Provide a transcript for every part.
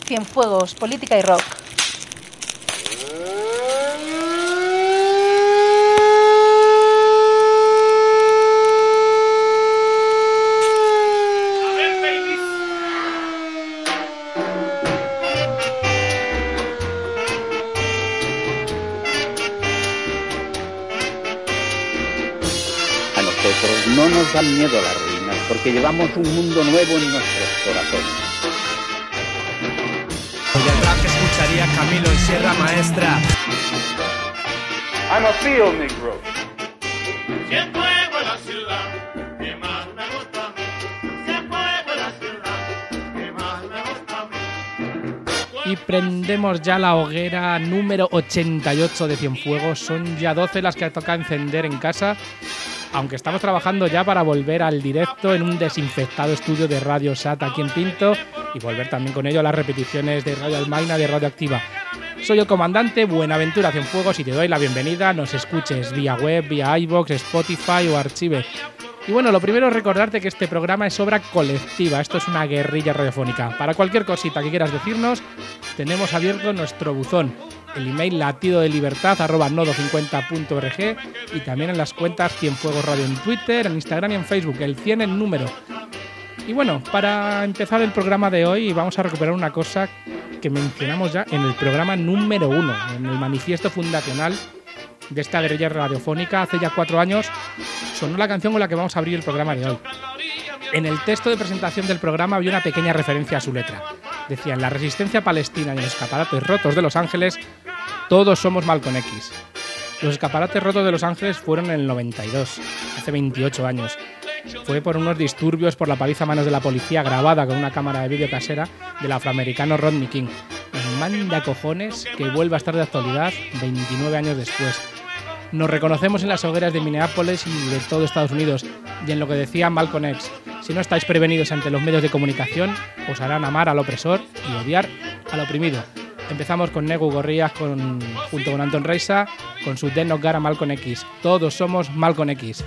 Cienfuegos, política y rock. No nos dan miedo las ruinas, porque llevamos un mundo nuevo en nuestros corazones. Y el rap que escucharía Camilo en Sierra Maestra. I'm a field negro. Cienfuegos en la ciudad, que más me gusta a mí. Cienfuegos en la ciudad, que más me gusta a mí. Y prendemos ya la hoguera número 88 de Cienfuegos. Son ya 12 las que toca encender en casa. Aunque estamos trabajando ya para volver al directo en un desinfectado estudio de Radio Sat aquí en Pinto y volver también con ello a las repeticiones de Radio Almaina de Radio Activa. Soy el comandante Buenaventura Cienfuegos y te doy la bienvenida. Nos escuches vía web, vía iVoox, Spotify o Archive. Y bueno, lo primero es recordarte que este programa es obra colectiva. Esto es una guerrilla radiofónica. Para cualquier cosita que quieras decirnos, tenemos abierto nuestro buzón. El email latidodelibertad@nodo50.org y también en las cuentas Cienfuegos Radio en Twitter, en Instagram y en Facebook, el 100 en número. Y bueno, para empezar el programa de hoy vamos a recuperar una cosa que mencionamos ya en el programa número 1, en el manifiesto fundacional de esta guerrilla radiofónica. Hace ya 4 años sonó la canción con la que vamos a abrir el programa de hoy. En el texto de presentación del programa había una pequeña referencia a su letra. Decía: en la resistencia palestina y en los escaparates rotos de Los Ángeles, todos somos Malcolm X. Los escaparates rotos de Los Ángeles fueron en el 92, hace 28 años. Fue por unos disturbios por la paliza a manos de la policía grabada con una cámara de vídeo casera del afroamericano Rodney King. Me manda cojones que vuelva a estar de actualidad 29 años después. Nos reconocemos en las hogueras de Minneapolis y de todo Estados Unidos, y en lo que decía Malcolm X: si no estáis prevenidos ante los medios de comunicación, os harán amar al opresor y odiar al oprimido. Empezamos con Negu Gorrías junto con Anton Reisa con su Then Not Gara Malcolm X. Todos somos Malcolm X.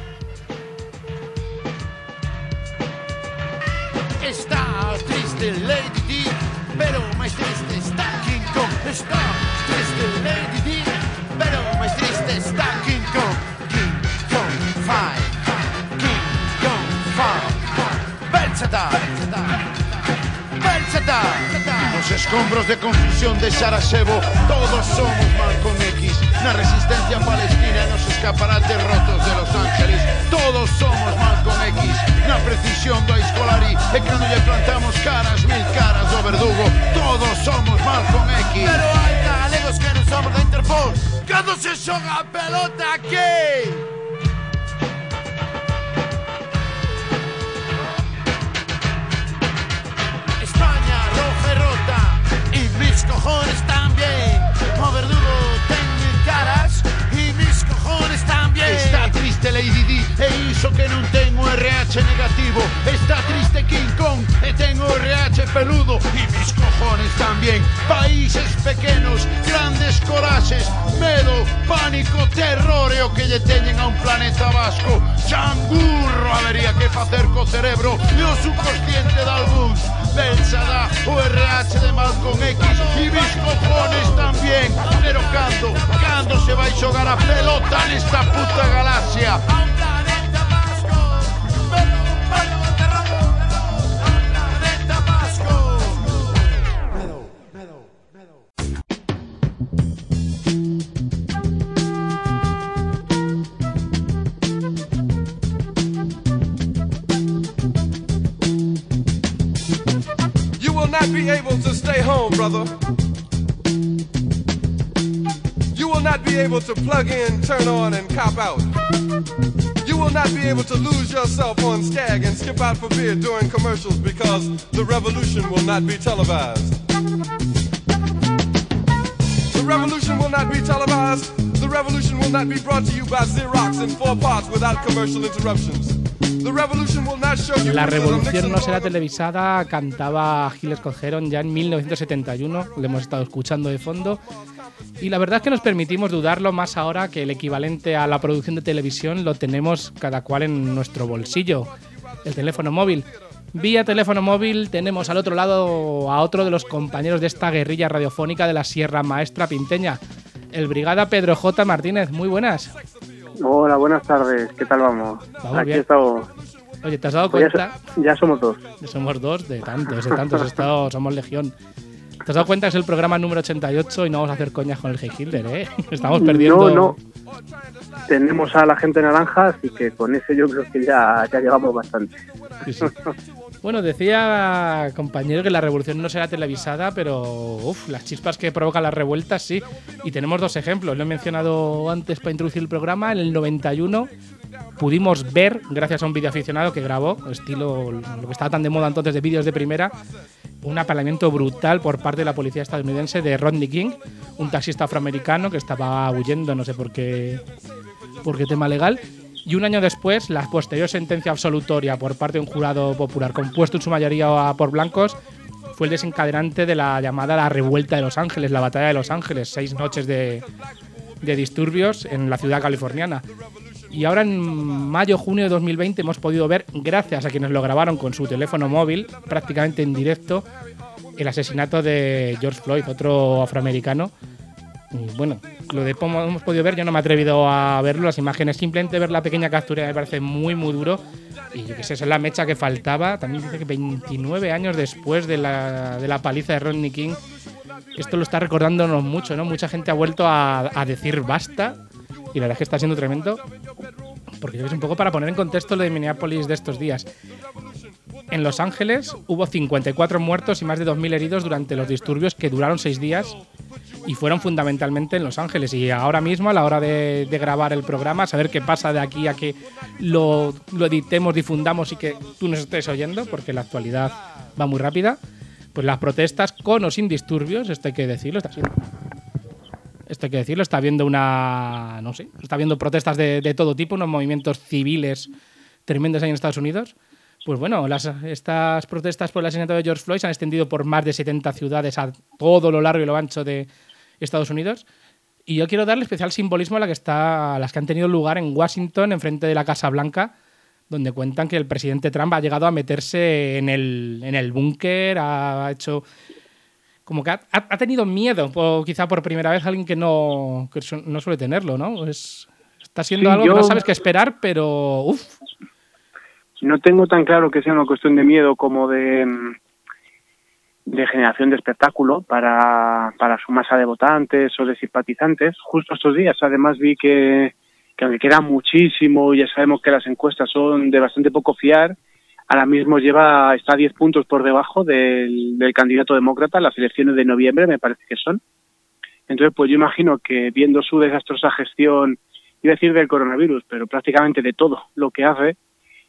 Está triste Lady D, pero más triste está King Kong. Está triste Lady D, pero más triste está King Kong. King Kong Five, King Kong Five. Belzadar, Belzadar. Los escombros de confusión de Sarajevo, todos somos Malcolm X. Na resistencia palestina, nos escaparates rotos de Los Ángeles, todos somos Malcolm X. Na precisión do escolari, e cando lle plantamos caras, 1000 caras do verdugo, todos somos Malcolm X. Pero hai galegos que non somos da Interpol, cando se xoga a pelota aquí. España roja y rota, y mis cojones también. O verdugo ten 1000 caras, y mis cojones también. Está triste Lady D, e iso que non ten o RH negativo. Está triste King Kong, e ten o RH peludo, y mis cojones también. Países pequenos, grandes coraxes, medo, pánico, terror e o que lle teñen a un planeta vasco. Changurro habería que facer co cerebro e o subconsciente de algúns. Belzada, o RH de Malcolm X, e mis cojones tamén. Pero cando se vai xogar a pelota nesta puta galaxia? A un planeta vasco, a un planeta vasco. Medo. You will not be able to stay home, brother. You will not be able to plug in, turn on, and cop out. You will not be able to lose yourself on Skag and skip out for beer during commercials because the revolution will not be televised. The revolution will not be televised. The revolution will not be brought to you by Xerox in 4 parts without commercial interruptions. La revolución no será televisada, cantaba Gil Scott Heron ya en 1971, lo hemos estado escuchando de fondo, y la verdad es que nos permitimos dudarlo más ahora que el equivalente a la producción de televisión lo tenemos cada cual en nuestro bolsillo, el teléfono móvil. Vía teléfono móvil tenemos al otro lado a otro de los compañeros de esta guerrilla radiofónica de la Sierra Maestra pinteña, el brigada Pedro J. Martínez. Muy buenas. Hola, buenas tardes. ¿Qué tal vamos? Vamos Aquí bien. estamos. Oye, ¿te has dado cuenta? Ya somos dos. Somos dos, de tantos, somos legión. ¿Te has dado cuenta que es el programa número 88 y no vamos a hacer coñas con el Heil Hitler, eh? Estamos perdiendo... No. Tenemos a la gente naranja, así que con eso yo creo que ya llevamos bastante. Sí. Bueno, decía, compañero, que la revolución no será televisada, pero las chispas que provocan las revueltas, sí. Y tenemos dos ejemplos. Lo he mencionado antes para introducir el programa. En el 91 pudimos ver, gracias a un videoaficionado que grabó, estilo lo que estaba tan de moda entonces de vídeos de primera, un apalamiento brutal por parte de la policía estadounidense de Rodney King, un taxista afroamericano que estaba huyendo, no sé por qué tema legal. Y un año después, la posterior sentencia absolutoria por parte de un jurado popular compuesto en su mayoría por blancos fue el desencadenante de la llamada la revuelta de Los Ángeles, la batalla de Los Ángeles, 6 noches de disturbios en la ciudad californiana. Y ahora en mayo-junio de 2020 hemos podido ver, gracias a quienes lo grabaron con su teléfono móvil, prácticamente en directo, el asesinato de George Floyd, otro afroamericano. Y bueno, lo de cómo hemos podido ver, yo no me he atrevido a verlo, las imágenes, simplemente ver la pequeña captura me parece muy, muy duro. Y yo qué sé, esa es la mecha que faltaba. También dice que 29 años después de la paliza de Rodney King, esto lo está recordándonos mucho, ¿no? Mucha gente ha vuelto a decir basta. Y la verdad es que está siendo tremendo, porque yo creo que es un poco para poner en contexto lo de Minneapolis de estos días. En Los Ángeles hubo 54 muertos y más de 2.000 heridos durante los disturbios que duraron 6 días y fueron fundamentalmente en Los Ángeles. Y ahora mismo, a la hora de grabar el programa, saber qué pasa de aquí a que lo editemos, difundamos y que tú nos estés oyendo, porque la actualidad va muy rápida, pues las protestas, con o sin disturbios, esto hay que decirlo, está habiendo está habiendo protestas de todo tipo, unos movimientos civiles tremendos ahí en Estados Unidos. Pues bueno, estas protestas por el asesinato de George Floyd se han extendido por más de 70 ciudades a todo lo largo y lo ancho de Estados Unidos. Y yo quiero darle especial simbolismo a las que han tenido lugar en Washington, enfrente de la Casa Blanca, donde cuentan que el presidente Trump ha llegado a meterse en el búnker, ha hecho... Como que ha tenido miedo, quizá por primera vez, alguien que no suele tenerlo, ¿no? Está siendo algo que no sabes qué esperar, pero No tengo tan claro que sea una cuestión de miedo como de generación de espectáculo para su masa de votantes o de simpatizantes. Justo estos días, además, vi que aunque queda muchísimo, ya sabemos que las encuestas son de bastante poco fiar, ahora mismo está 10 puntos por debajo del candidato demócrata en las elecciones de noviembre, me parece que son. Entonces, pues yo imagino que viendo su desastrosa gestión, iba a decir del coronavirus, pero prácticamente de todo lo que hace,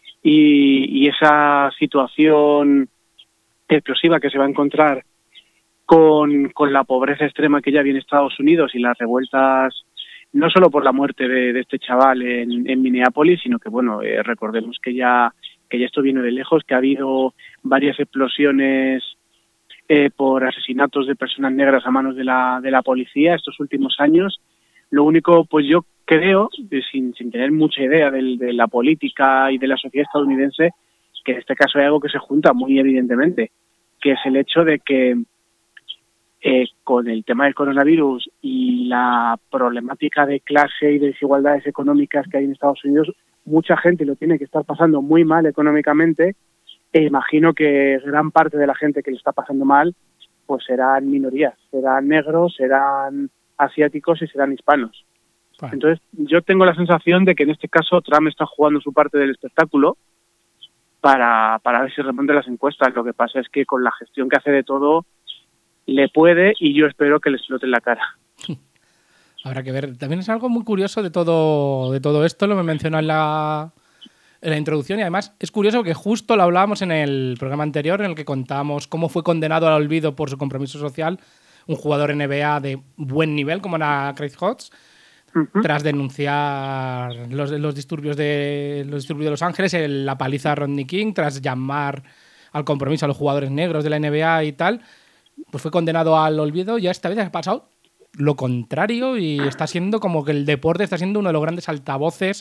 y esa situación explosiva que se va a encontrar con la pobreza extrema que ya viene Estados Unidos y las revueltas, no solo por la muerte de este chaval en Minneapolis, sino que, bueno, recordemos que ya esto viene de lejos, que ha habido varias explosiones por asesinatos de personas negras a manos de la policía estos últimos años. Lo único, pues yo creo, sin tener mucha idea de la política y de la sociedad estadounidense, que en este caso hay algo que se junta muy evidentemente, que es el hecho de que con el tema del coronavirus y la problemática de clase y de desigualdades económicas que hay en Estados Unidos, mucha gente lo tiene que estar pasando muy mal económicamente, e imagino que gran parte de la gente que lo está pasando mal pues serán minorías, serán negros, serán asiáticos y serán hispanos. Bueno. Entonces yo tengo la sensación de que en este caso Trump está jugando su parte del espectáculo para ver si remonta las encuestas. Lo que pasa es que con la gestión que hace de todo le puede, y yo espero que le explote en la cara. Habrá que ver. También es algo muy curioso de todo esto, lo me mencionó en la introducción, y además es curioso que justo lo hablábamos en el programa anterior en el que contábamos cómo fue condenado al olvido por su compromiso social un jugador NBA de buen nivel como era Craig Hodges, tras denunciar los disturbios de Los Ángeles, la paliza de Rodney King, tras llamar al compromiso a los jugadores negros de la NBA y tal, pues fue condenado al olvido. Ya esta vez ha pasado lo contrario y está siendo como que el deporte está siendo uno de los grandes altavoces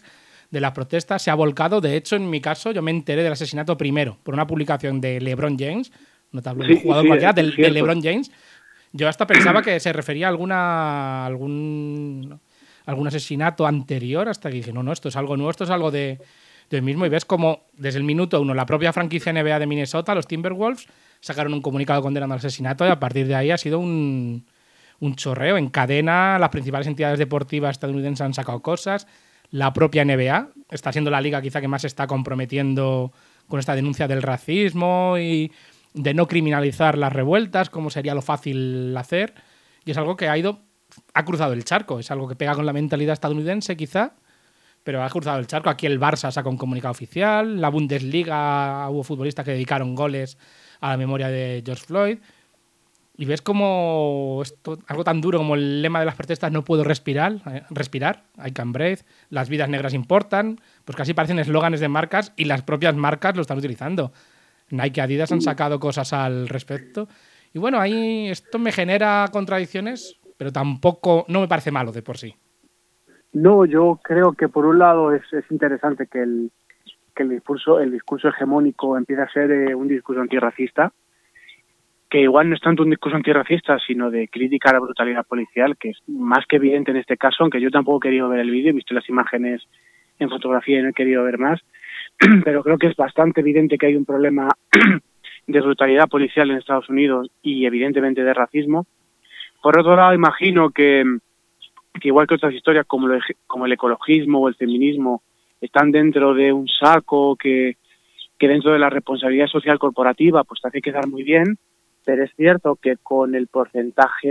de las protestas, se ha volcado. De hecho, en mi caso, yo me enteré del asesinato primero por una publicación de LeBron James, notable jugador cualquiera, de LeBron James. Yo hasta pensaba que se refería a algún asesinato anterior, hasta que dije, no, esto es algo nuevo, esto es algo de hoy mismo. Y ves como desde el minuto 1 la propia franquicia NBA de Minnesota, los Timberwolves, sacaron un comunicado condenando el asesinato y a partir de ahí ha sido un chorreo en cadena. Las principales entidades deportivas estadounidenses han sacado cosas. La propia NBA está siendo la liga quizá que más se está comprometiendo con esta denuncia del racismo y de no criminalizar las revueltas, como sería lo fácil hacer. Y es algo que ha cruzado el charco. Es algo que pega con la mentalidad estadounidense quizá, pero ha cruzado el charco. Aquí el Barça saca un comunicado oficial. La Bundesliga hubo futbolistas que dedicaron goles a la memoria de George Floyd. Y ves como algo tan duro como el lema de las protestas, no puedo respirar, I can breathe, las vidas negras importan, pues casi parecen eslóganes de marcas y las propias marcas lo están utilizando. Nike y Adidas han sacado cosas al respecto. Y bueno, ahí esto me genera contradicciones, pero tampoco, no me parece malo de por sí. No, yo creo que por un lado es interesante que el discurso hegemónico empiece a ser un discurso antirracista, que igual no es tanto un discurso antirracista, sino de crítica a la brutalidad policial, que es más que evidente en este caso, aunque yo tampoco he querido ver el vídeo, he visto las imágenes en fotografía y no he querido ver más, pero creo que es bastante evidente que hay un problema de brutalidad policial en Estados Unidos y evidentemente de racismo. Por otro lado, imagino que igual que otras historias como el ecologismo o el feminismo están dentro de un saco que dentro de la responsabilidad social corporativa pues te hace quedar muy bien, pero es cierto que con el porcentaje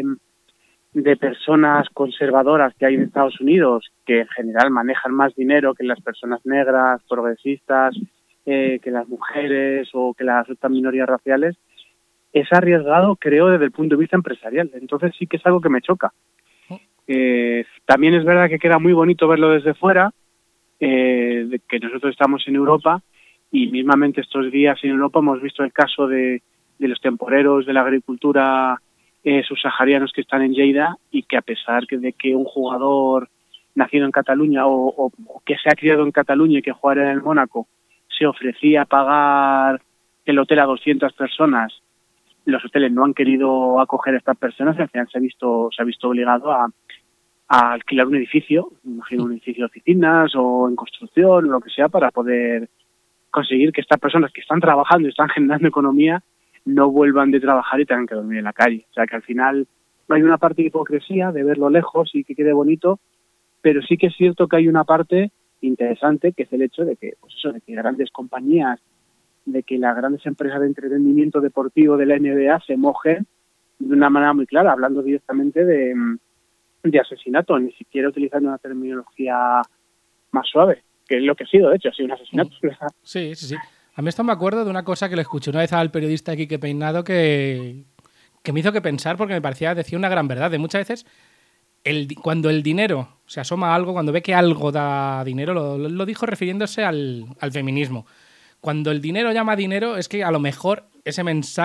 de personas conservadoras que hay en Estados Unidos, que en general manejan más dinero que las personas negras, progresistas, que las mujeres o que las otras minorías raciales, es arriesgado, creo, desde el punto de vista empresarial. Entonces sí que es algo que me choca. También es verdad que queda muy bonito verlo desde fuera, de que nosotros estamos en Europa y mismamente estos días en Europa hemos visto el caso de los temporeros de la agricultura subsaharianos que están en Lleida y que a pesar de que un jugador nacido en Cataluña o que se ha criado en Cataluña y que juega en el Mónaco se ofrecía a pagar el hotel a 200 personas, los hoteles no han querido acoger a estas personas y al final se ha visto obligado a alquilar un edificio, imagino un edificio de oficinas o en construcción o lo que sea para poder conseguir que estas personas que están trabajando y están generando economía no vuelvan de trabajar y tengan que dormir en la calle. O sea que al final hay una parte de hipocresía de verlo lejos y que quede bonito, pero sí que es cierto que hay una parte interesante que es el hecho de que, pues eso, de que grandes compañías, de que las grandes empresas de entretenimiento deportivo de la NBA se mojen de una manera muy clara, hablando directamente de asesinato, ni siquiera utilizando una terminología más suave, que es lo que ha sido, de hecho, ha sido un asesinato. Sí. A mí esto me acuerdo de una cosa que le escuché una vez al periodista Quique Peinado que me hizo que pensar porque decía una gran verdad. De muchas veces, cuando el dinero se asoma a algo, cuando ve que algo da dinero, lo dijo refiriéndose al feminismo. Cuando el dinero llama dinero es que a lo mejor ese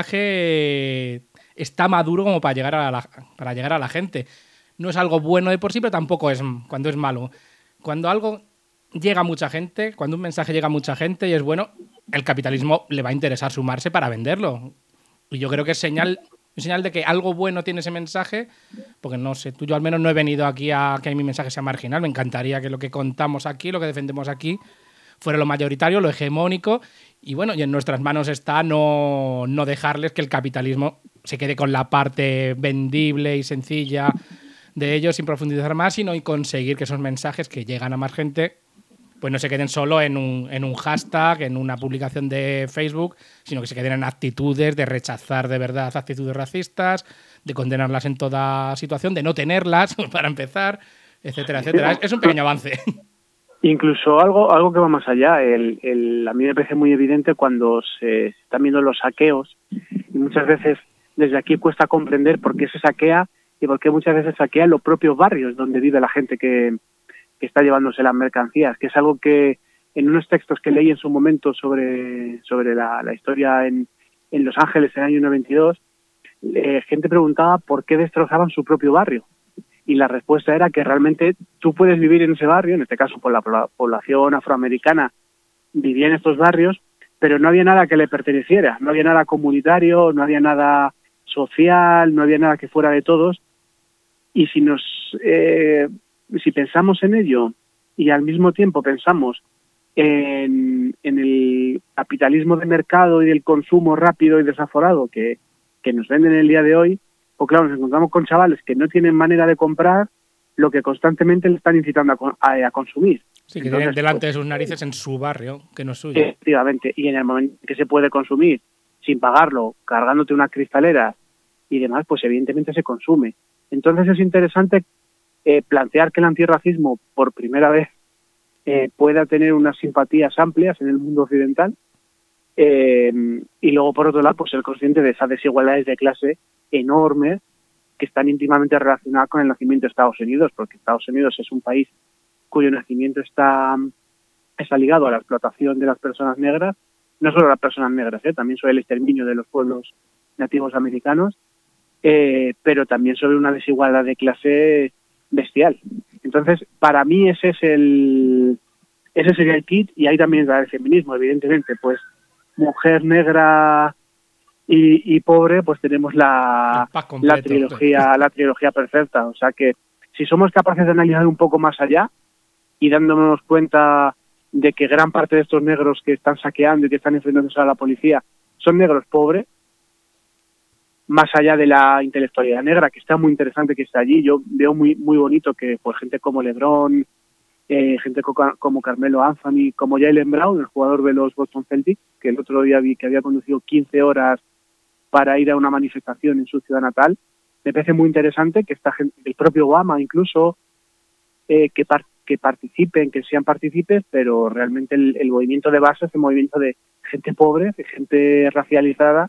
mensaje está maduro como para llegar a la gente. No es algo bueno de por sí, pero tampoco es cuando es malo. Cuando algo llega a mucha gente, cuando un mensaje llega a mucha gente y es bueno, el capitalismo le va a interesar sumarse para venderlo. Y yo creo que es señal de que algo bueno tiene ese mensaje, porque no sé, yo al menos no he venido aquí a que mi mensaje sea marginal. Me encantaría que lo que contamos aquí, lo que defendemos aquí, fuera lo mayoritario, lo hegemónico, y bueno, y en nuestras manos está no dejarles que el capitalismo se quede con la parte vendible y sencilla de ellos sin profundizar más, sino y conseguir que esos mensajes que llegan a más gente pues no se queden solo en un hashtag, en una publicación de Facebook, sino que se queden en actitudes de rechazar de verdad actitudes racistas, de condenarlas en toda situación, de no tenerlas, para empezar, etcétera, etcétera. Es un pequeño avance. Incluso algo que va más allá. A mí me parece muy evidente cuando se están viendo los saqueos, y muchas veces desde aquí cuesta comprender por qué se saquea y por qué muchas veces saquea los propios barrios donde vive la gente que está llevándose las mercancías, que es algo que en unos textos que leí en su momento sobre la historia en Los Ángeles en el año 92, gente preguntaba por qué destrozaban su propio barrio. Y la respuesta era que realmente tú puedes vivir en ese barrio, en este caso por la población afroamericana vivía en estos barrios, pero no había nada que le perteneciera, no había nada comunitario, no había nada social, no había nada que fuera de todos. Y si pensamos en ello y al mismo tiempo pensamos en el capitalismo de mercado y del consumo rápido y desaforado que nos venden el día de hoy, pues claro, nos encontramos con chavales que no tienen manera de comprar lo que constantemente le están incitando a consumir. Sí, que tienen delante de sus narices en su barrio, que no es suyo. Efectivamente, y en el momento que se puede consumir sin pagarlo, cargándote unas cristaleras y demás, pues evidentemente se consume. Entonces es interesante plantear que el antirracismo por primera vez pueda tener unas simpatías amplias en el mundo occidental y luego por otro lado pues ser consciente de esas desigualdades de clase enormes que están íntimamente relacionadas con el nacimiento de Estados Unidos, porque Estados Unidos es un país cuyo nacimiento está ligado a la explotación de las personas negras, no solo las personas negras, también sobre el exterminio de los pueblos nativos americanos, pero también sobre una desigualdad de clase bestial. Entonces, para mí ese sería el kit, y ahí también está el feminismo, evidentemente, pues mujer negra y pobre, pues tenemos la trilogía perfecta. O sea que si somos capaces de analizar un poco más allá y dándonos cuenta de que gran parte de estos negros que están saqueando y que están enfrentándose a la policía son negros pobres, más allá de la intelectualidad negra, que está muy interesante que está allí, yo veo muy muy bonito que pues gente como LeBron, gente como Carmelo Anthony, como Jaylen Brown, el jugador de los Boston Celtics, que el otro día vi que había conducido 15 horas para ir a una manifestación en su ciudad natal. Me parece muy interesante que esta gente, el propio Obama incluso, que participen, que sean partícipes, pero realmente el movimiento de base es el movimiento de gente pobre, de gente racializada,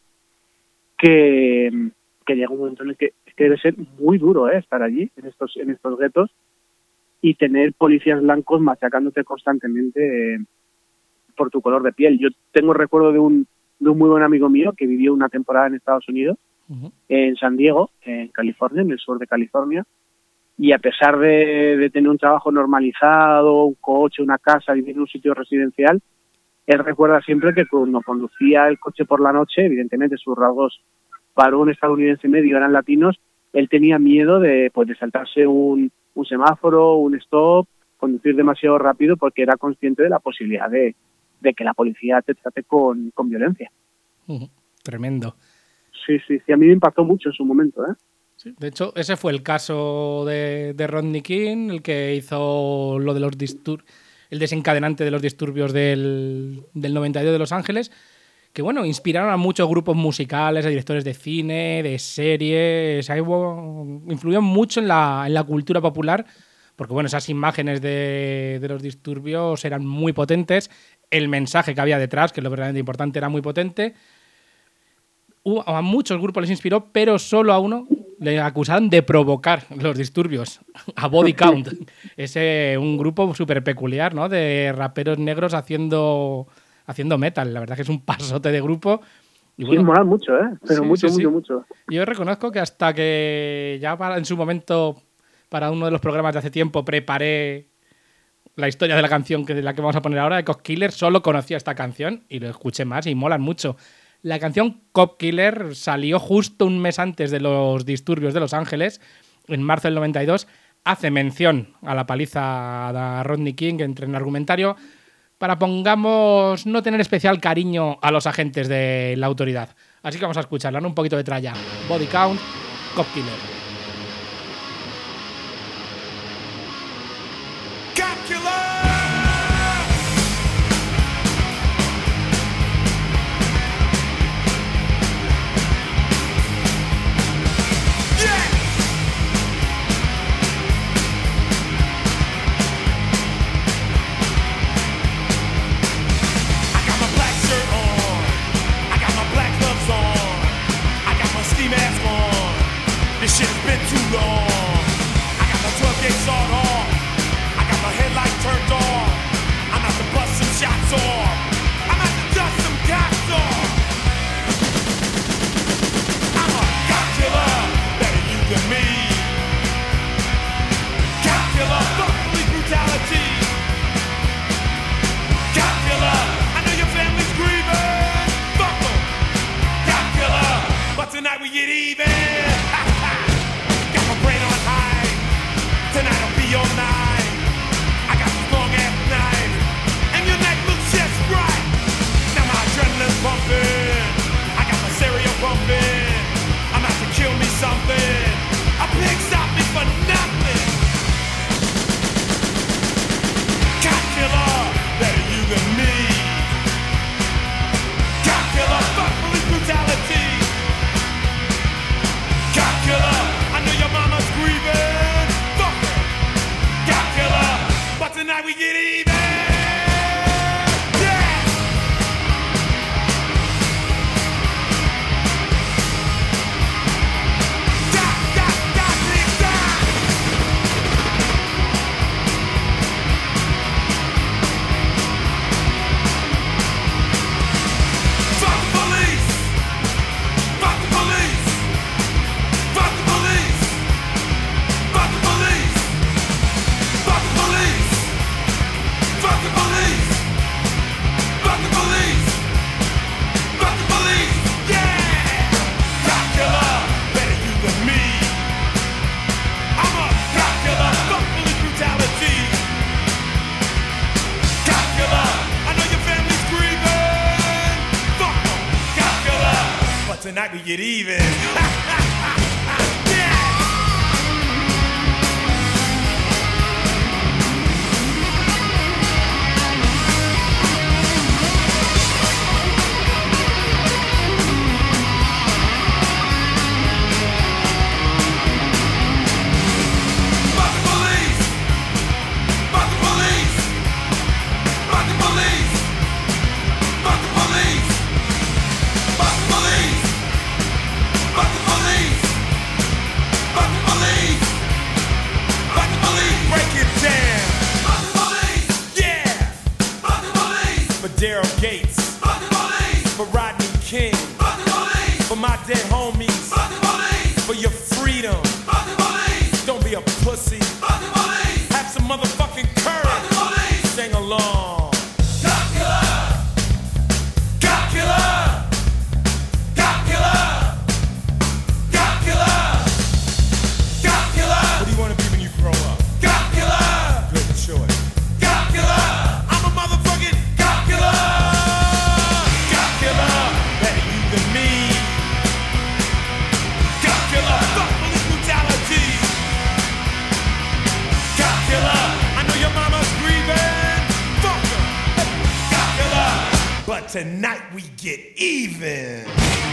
que llega un momento en el que debe ser muy duro estar allí, en estos guetos, y tener policías blancos machacándote constantemente por tu color de piel. Yo tengo recuerdo de un muy buen amigo mío que vivió una temporada en Estados Unidos, en San Diego, en California, en el sur de California, y a pesar de tener un trabajo normalizado, un coche, una casa, vivir en un sitio residencial, él recuerda siempre que cuando conducía el coche por la noche, evidentemente sus rasgos para un estadounidense medio eran latinos, él tenía miedo de saltarse un semáforo, un stop, conducir demasiado rápido porque era consciente de la posibilidad de que la policía te trate con violencia. Tremendo. Sí, a mí me impactó mucho en su momento, Sí, de hecho, ese fue el caso de Rodney King, el que hizo lo de los el desencadenante de los disturbios del 92 de Los Ángeles, que bueno, inspiraron a muchos grupos musicales, a directores de cine, de series, influyeron mucho en la cultura popular, porque bueno, esas imágenes de los disturbios eran muy potentes, el mensaje que había detrás, que es lo verdaderamente importante, era muy potente. A muchos grupos les inspiró, pero solo a uno le acusaron de provocar los disturbios, a Body Count. Es un grupo súper peculiar, ¿no? De raperos negros haciendo metal. La verdad que es un pasote de grupo. Y bueno, sí, mola mucho, pero sí, mucho. Yo reconozco que hasta que ya en su momento, para uno de los programas de hace tiempo, preparé la historia de la canción de la que vamos a poner ahora, de Cop Killer, solo conocía esta canción y lo escuché más y molan mucho. La canción Cop Killer salió justo un mes antes de los disturbios de Los Ángeles, en marzo del 92. Hace mención a la paliza de Rodney King, entre en argumentario, para, pongamos, no tener especial cariño a los agentes de la autoridad. Así que vamos a escucharla, ¿no? Un poquito de tralla. Body Count, Cop Killer. even. Got my brain on high. Tonight'll be your night. I got this long ass knife, and your neck looks just right. Now my adrenaline's pumping. I got my stereo bumping. I'm out to kill me something. A pig stop me for nothing. Cop killer, better you than me. Cop killer, fuck police brutality. Cop killer, I know your mama's grieving. Fuck her. Cop killer, but tonight we get even. Tonight we get even. Daryl Gates, for Rodney King, for my dead homies, for your freedom. Don't be a pussy. Have some motherfucking courage. Sing along. Cop killer, cop killer, cop killer, cop killer, cop killer. What do you want to be when you grow up? Cop killer. Good choice. Cop killer. I'm a motherfucking cop killer. Cop killer. Better you than me. Cop killer. Fuck police brutality. Cop killer. I know your mama's grieving. Fuck her. Cop killer. But tonight we get even.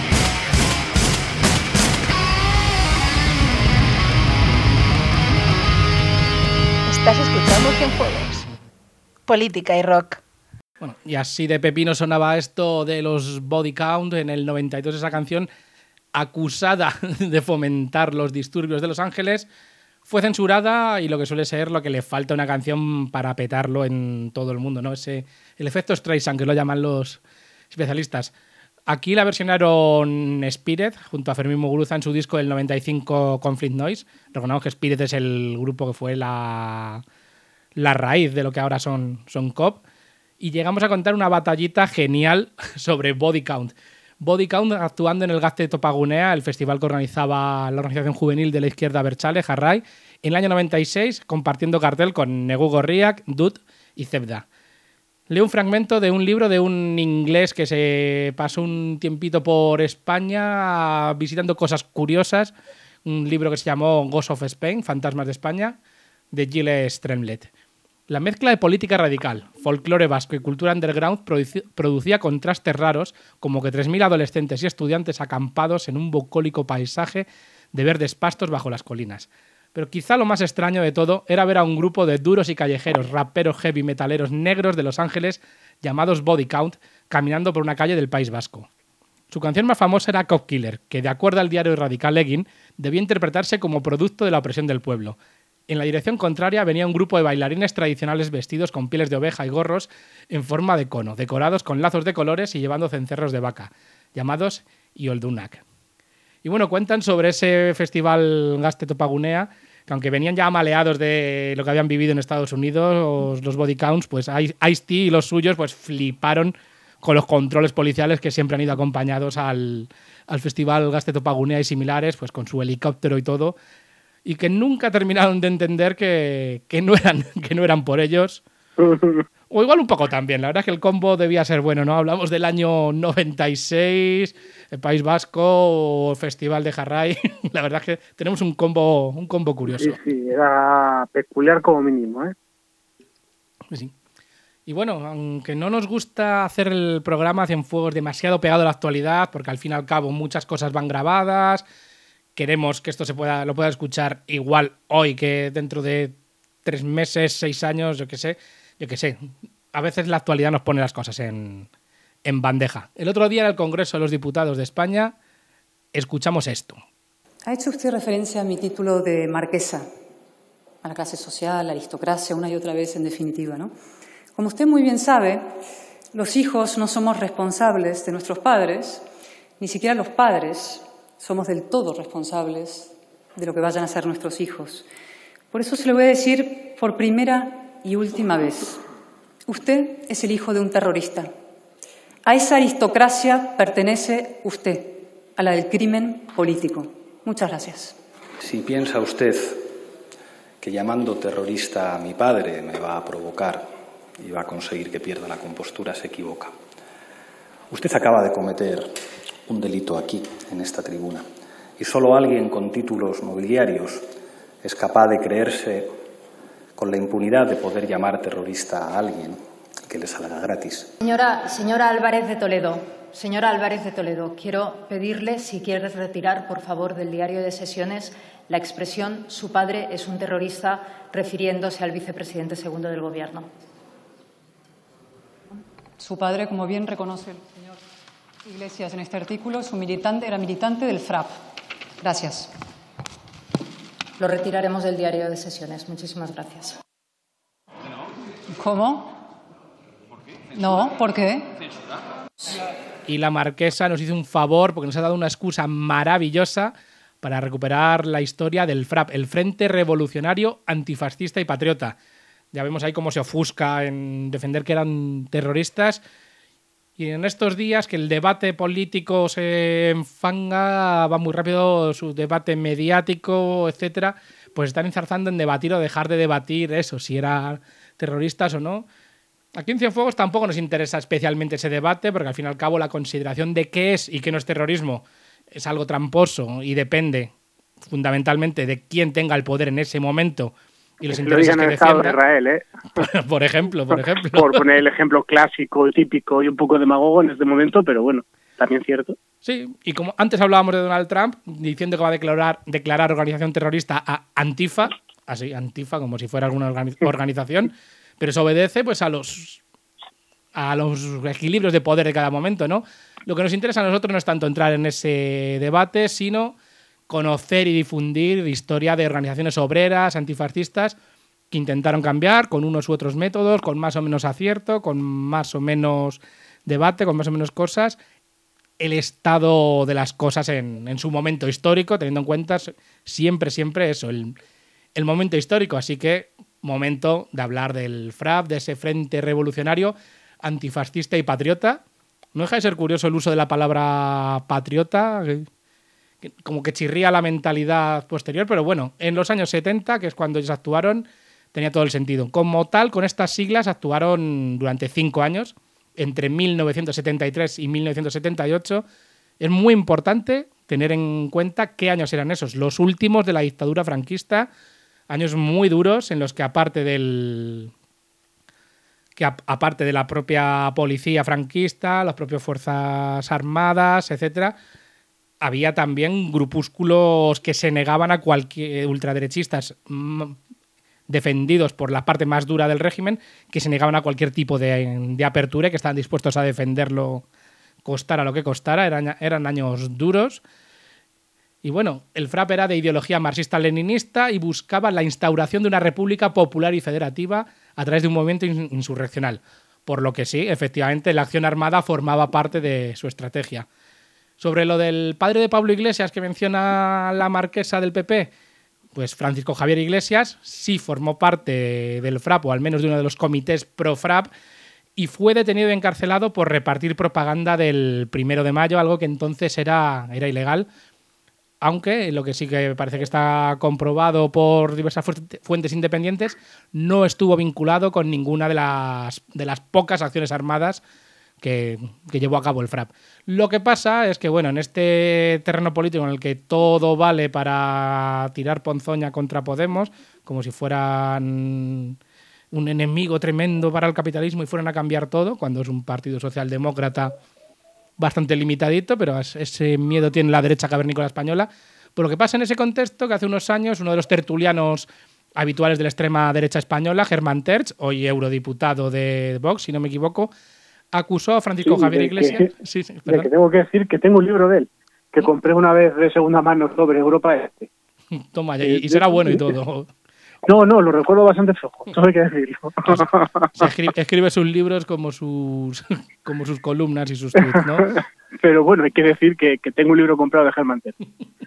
Estás escuchando Cienfuegos, política y rock. Bueno, y así de pepino sonaba esto de los Body Count en el 92, esa canción acusada de fomentar los disturbios de Los Ángeles. Fue censurada y lo que suele ser lo que le falta a una canción para petarlo en todo el mundo, ¿no? El efecto Streisand, que lo llaman los especialistas. Aquí la versionaron Spirit junto a Fermín Muguruza en su disco del 95 Conflict Noise. Recordamos que Spirit es el grupo que fue la raíz de lo que ahora son Cop. Y llegamos a contar una batallita genial sobre Body Count. Body Count actuando en el Gazte Topagunea, el festival que organizaba la organización juvenil de la izquierda Berchale, Jarray, en el año 96, compartiendo cartel con Negu Gorriak, Dut y Zebda. Leo un fragmento de un libro de un inglés que se pasó un tiempito por España visitando cosas curiosas. Un libro que se llamó Ghosts of Spain, Fantasmas de España, de Gilles Tremblay. La mezcla de política radical, folclore vasco y cultura underground producía contrastes raros, como que 3.000 adolescentes y estudiantes acampados en un bucólico paisaje de verdes pastos bajo las colinas. Pero quizá lo más extraño de todo era ver a un grupo de duros y callejeros, raperos heavy metaleros negros de Los Ángeles llamados Body Count, caminando por una calle del País Vasco. Su canción más famosa era Cop Killer, que de acuerdo al diario radical Egin, debía interpretarse como producto de la opresión del pueblo. En la dirección contraria venía un grupo de bailarines tradicionales vestidos con pieles de oveja y gorros en forma de cono, decorados con lazos de colores y llevando cencerros de vaca, llamados Ioldunak. Y bueno, cuentan sobre ese festival Gazte Topagunea, que aunque venían ya maleados de lo que habían vivido en Estados Unidos, los Body Counts, pues Ice-T y los suyos pues fliparon con los controles policiales que siempre han ido acompañadas al Festival Gazte-Topagunea y similares, pues con su helicóptero y todo, y que nunca terminaron de entender que no eran por ellos. O igual un poco también, la verdad es que el combo debía ser bueno, ¿no? Hablamos del año 96, el País Vasco, o Festival de Jarray. La verdad es que tenemos un combo curioso. Sí, era peculiar como mínimo, ¿eh? Sí. Y bueno, aunque no nos gusta hacer el programa Cienfuegos demasiado pegado a la actualidad, porque al fin y al cabo muchas cosas van grabadas, queremos que esto lo pueda escuchar igual hoy que dentro de 3 meses, 6 años, yo qué sé. A veces la actualidad nos pone las cosas en bandeja. El otro día en el Congreso de los Diputados de España escuchamos esto. Ha hecho usted referencia a mi título de marquesa, a la clase social, a la aristocracia, una y otra vez en definitiva, ¿no? Como usted muy bien sabe, los hijos no somos responsables de nuestros padres, ni siquiera los padres somos del todo responsables de lo que vayan a ser nuestros hijos. Por eso se lo voy a decir por primera y última vez. Usted es el hijo de un terrorista. A esa aristocracia pertenece usted, a la del crimen político. Muchas gracias. Si piensa usted que llamando terrorista a mi padre me va a provocar y va a conseguir que pierda la compostura, se equivoca. Usted acaba de cometer un delito aquí, en esta tribuna, y solo alguien con títulos nobiliarios es capaz de creerse con la impunidad de poder llamar terrorista a alguien y que le salga gratis. Señora Álvarez de Toledo, quiero pedirle si quiere retirar, por favor, del diario de sesiones la expresión «su padre es un terrorista», refiriéndose al vicepresidente segundo del Gobierno. Su padre, como bien reconoce el señor Iglesias en este artículo, era militante del FRAP. Gracias. Lo retiraremos del diario de sesiones. Muchísimas gracias. ¿Cómo? No, ¿por qué? Y la marquesa nos hizo un favor porque nos ha dado una excusa maravillosa para recuperar la historia del FRAP, el Frente Revolucionario Antifascista y Patriota. Ya vemos ahí cómo se ofusca en defender que eran terroristas. Y en estos días que el debate político se enfanga, va muy rápido su debate mediático, etcétera, pues están enzarzando en debatir o dejar de debatir eso, si eran terroristas o no. Aquí en Cienfuegos tampoco nos interesa especialmente ese debate, porque al fin y al cabo la consideración de qué es y qué no es terrorismo es algo tramposo y depende fundamentalmente de quién tenga el poder en ese momento y los intereses que Estado de defienda. Israel, ¿eh? Por ejemplo. Por poner el ejemplo clásico, típico y un poco demagogo en este momento, pero bueno, también cierto. Sí, y como antes hablábamos de Donald Trump, diciendo que va a declarar organización terrorista a Antifa, así, Antifa, como si fuera alguna organización, pero se obedece pues a los equilibrios de poder de cada momento, ¿no? Lo que nos interesa a nosotros no es tanto entrar en ese debate, sino conocer y difundir historia de organizaciones obreras, antifascistas, que intentaron cambiar con unos u otros métodos, con más o menos acierto, con más o menos debate, con más o menos cosas, el estado de las cosas en su momento histórico, teniendo en cuenta siempre eso, el momento histórico. Así que momento de hablar del FRAP, de ese Frente Revolucionario Antifascista y Patriota. No deja de ser curioso el uso de la palabra patriota, como que chirría la mentalidad posterior, pero bueno, en los años 70, que es cuando ellos actuaron, tenía todo el sentido. Como tal, con estas siglas actuaron durante 5 años, entre 1973 y 1978. Es muy importante tener en cuenta qué años eran esos, los últimos de la dictadura franquista, años muy duros en los que aparte de la propia policía franquista, las propias fuerzas armadas, etcétera, había también grupúsculos que se negaban a cualquier ultraderechistas defendidos por la parte más dura del régimen, que se negaban a cualquier tipo de apertura y que estaban dispuestos a defenderlo costara lo que costara. Eran años duros. Y bueno, el FRAP era de ideología marxista-leninista y buscaba la instauración de una república popular y federativa a través de un movimiento insurreccional. Por lo que sí, efectivamente, la acción armada formaba parte de su estrategia. Sobre lo del padre de Pablo Iglesias que menciona la marquesa del PP, pues Francisco Javier Iglesias sí formó parte del FRAP, o al menos de uno de los comités pro-FRAP, y fue detenido y encarcelado por repartir propaganda del 1 de mayo, algo que entonces era ilegal, aunque lo que sí que parece que está comprobado por diversas fuentes independientes, no estuvo vinculado con ninguna de las pocas acciones armadas que llevó a cabo el FRAP. Lo que pasa es que, bueno, en este terreno político en el que todo vale para tirar ponzoña contra Podemos, como si fueran un enemigo tremendo para el capitalismo y fueran a cambiar todo, cuando es un partido socialdemócrata bastante limitadito, pero ese miedo tiene la derecha cavernícola española. Por lo que pasa en ese contexto, que hace unos años uno de los tertulianos habituales de la extrema derecha española, Germán Terch, hoy eurodiputado de Vox, si no me equivoco, acusó a Francisco Javier Iglesias. De que tengo que decir que tengo un libro de él, que compré una vez de segunda mano sobre Europa Este. Toma, y será bueno y todo. No, lo recuerdo bastante flojo, eso hay que decirlo. Escribe sus libros como sus columnas y sus tweets, ¿no? Pero bueno, hay que decir que tengo un libro comprado de Germán Terch.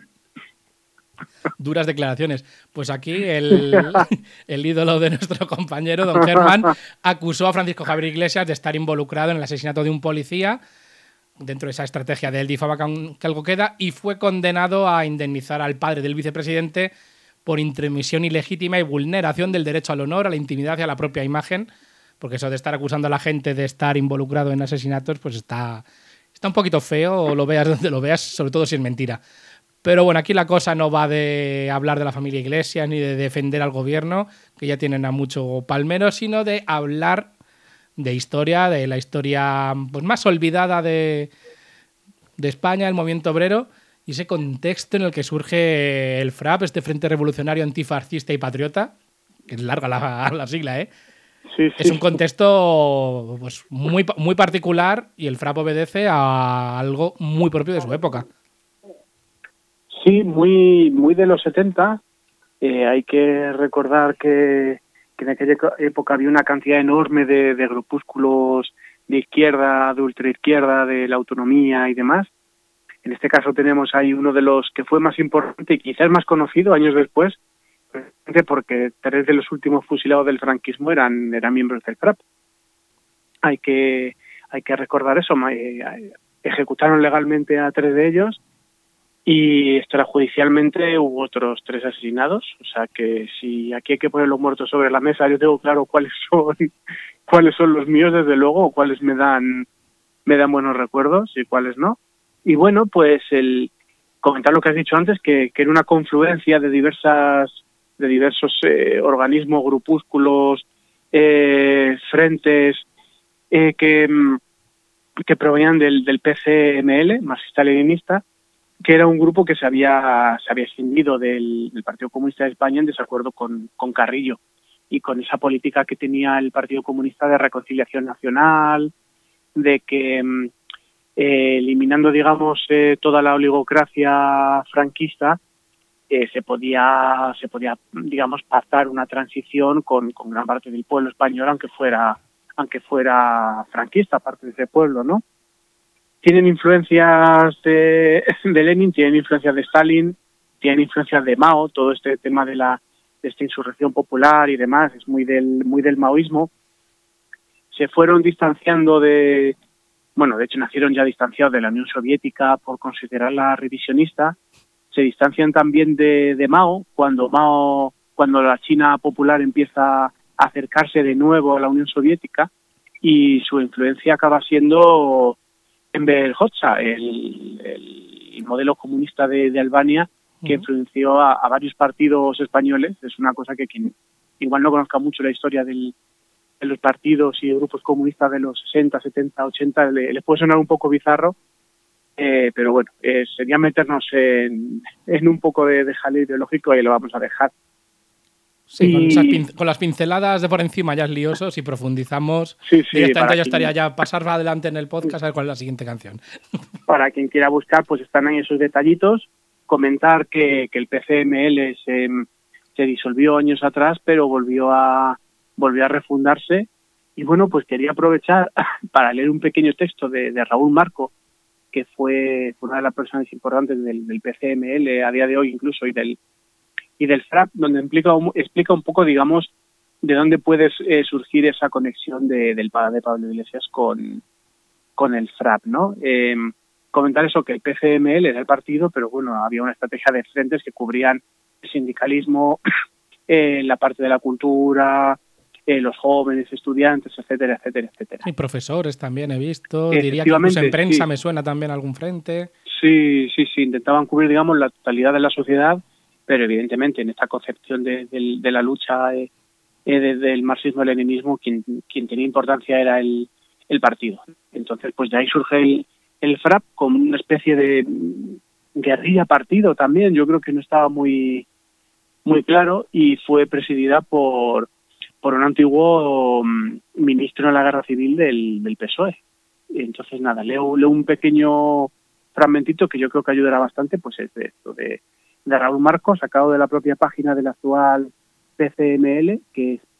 Duras declaraciones. Pues aquí el ídolo de nuestro compañero, don Germán, acusó a Francisco Javier Iglesias de estar involucrado en el asesinato de un policía dentro de esa estrategia de él difama que algo queda, y fue condenado a indemnizar al padre del vicepresidente por intromisión ilegítima y vulneración del derecho al honor, a la intimidad y a la propia imagen, porque eso de estar acusando a la gente de estar involucrado en asesinatos, pues está un poquito feo, o lo veas donde lo veas, sobre todo si es mentira. Pero bueno, aquí la cosa no va de hablar de la familia Iglesias ni de defender al gobierno, que ya tienen a mucho palmero, sino de hablar de historia, de la historia pues más olvidada de España, el movimiento obrero, y ese contexto en el que surge el FRAP, este Frente Revolucionario Antifascista y Patriota, que es larga la sigla, ¿eh? Sí. Es un contexto pues, muy, muy particular, y el FRAP obedece a algo muy propio de su época. Sí, muy de los 70. Hay que recordar que en aquella época había una cantidad enorme de grupúsculos de izquierda, de ultraizquierda, de la autonomía y demás. En este caso tenemos ahí uno de los que fue más importante y quizás más conocido años después, porque 3 de los últimos fusilados del franquismo eran miembros del FRAP. Hay que recordar eso. Ejecutaron legalmente a 3 de ellos y extrajudicialmente hubo otros 3 asesinados. O sea que si aquí hay que poner los muertos sobre la mesa, yo tengo claro cuáles son los míos, desde luego, o cuáles me dan buenos recuerdos y cuáles no. Y bueno, pues comentar lo que has dicho antes, que era una confluencia de diversos organismos, grupúsculos, frentes que provenían del PCML, marxista-leninista, que era un grupo que se había escindido del Partido Comunista de España en desacuerdo con Carrillo y con esa política que tenía el Partido Comunista de reconciliación nacional, de que eliminando, digamos, toda la oligocracia franquista, se podía, digamos, pactar una transición con gran parte del pueblo español, aunque fuera franquista, parte de ese pueblo, ¿no? Tienen influencias de Lenin, tienen influencias de Stalin, tienen influencias de Mao. Todo este tema de esta insurrección popular y demás es muy del maoísmo. Se fueron distanciando de hecho nacieron ya distanciados de la Unión Soviética por considerarla revisionista. Se distancian también de Mao cuando la China popular empieza a acercarse de nuevo a la Unión Soviética, y su influencia acaba siendo Enver Hoxha, el modelo comunista de Albania, que influenció a varios partidos españoles. Es una cosa que quien igual no conozca mucho la historia de los partidos y grupos comunistas de los 60, 70, 80, les puede sonar un poco bizarro, pero bueno, sería meternos en un poco de jaleo ideológico, y lo vamos a dejar. Sí, con las pinceladas de por encima ya es lioso. Si profundizamos, directamente yo estaría ya pasar adelante en el podcast a ver cuál es la siguiente canción. Para quien quiera buscar, pues están ahí esos detallitos. Comentar que el PCML se disolvió años atrás, pero volvió a refundarse. Y bueno, pues quería aprovechar para leer un pequeño texto de Raúl Marco, que fue una de las personas importantes del PCML a día de hoy incluso, y del FRAP, donde explica un poco, digamos, de dónde puede surgir esa conexión del padre de Pablo Iglesias con el FRAP, ¿no? Comentar eso, que el PCML era el partido, pero bueno, había una estrategia de frentes que cubrían el sindicalismo, la parte de la cultura, los jóvenes, estudiantes, etcétera, etcétera, etcétera. Y profesores también he visto, diría que incluso en prensa me suena también algún frente. Sí, intentaban cubrir, digamos, la totalidad de la sociedad, pero evidentemente en esta concepción de la lucha del marxismo-leninismo, quien tenía importancia era el partido. Entonces, pues de ahí surge el FRAP como una especie de guerrilla partido también, yo creo que no estaba muy claro, y fue presidida por un antiguo ministro en la guerra civil del PSOE. Entonces, nada, leo un pequeño fragmentito que yo creo que ayudará bastante, pues es de esto, de Raúl Marcos, sacado de la propia página del actual PCML, que es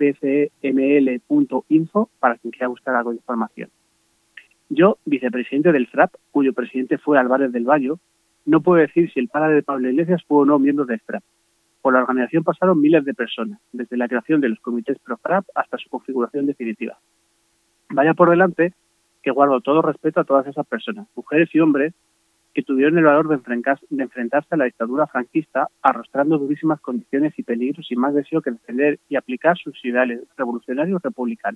pcml.info, para quien quiera buscar algo de información. Yo, vicepresidente del FRAP, cuyo presidente fue Álvarez del Valle, no puedo decir si el padre de Pablo Iglesias fue o no miembro del FRAP. Por la organización pasaron miles de personas, desde la creación de los comités pro-FRAP hasta su configuración definitiva. Vaya por delante que guardo todo respeto a todas esas personas, mujeres y hombres, que tuvieron el valor de enfrentarse a la dictadura franquista, arrostrando durísimas condiciones y peligros sin más deseo que defender y aplicar sus ideales revolucionarios republicanos.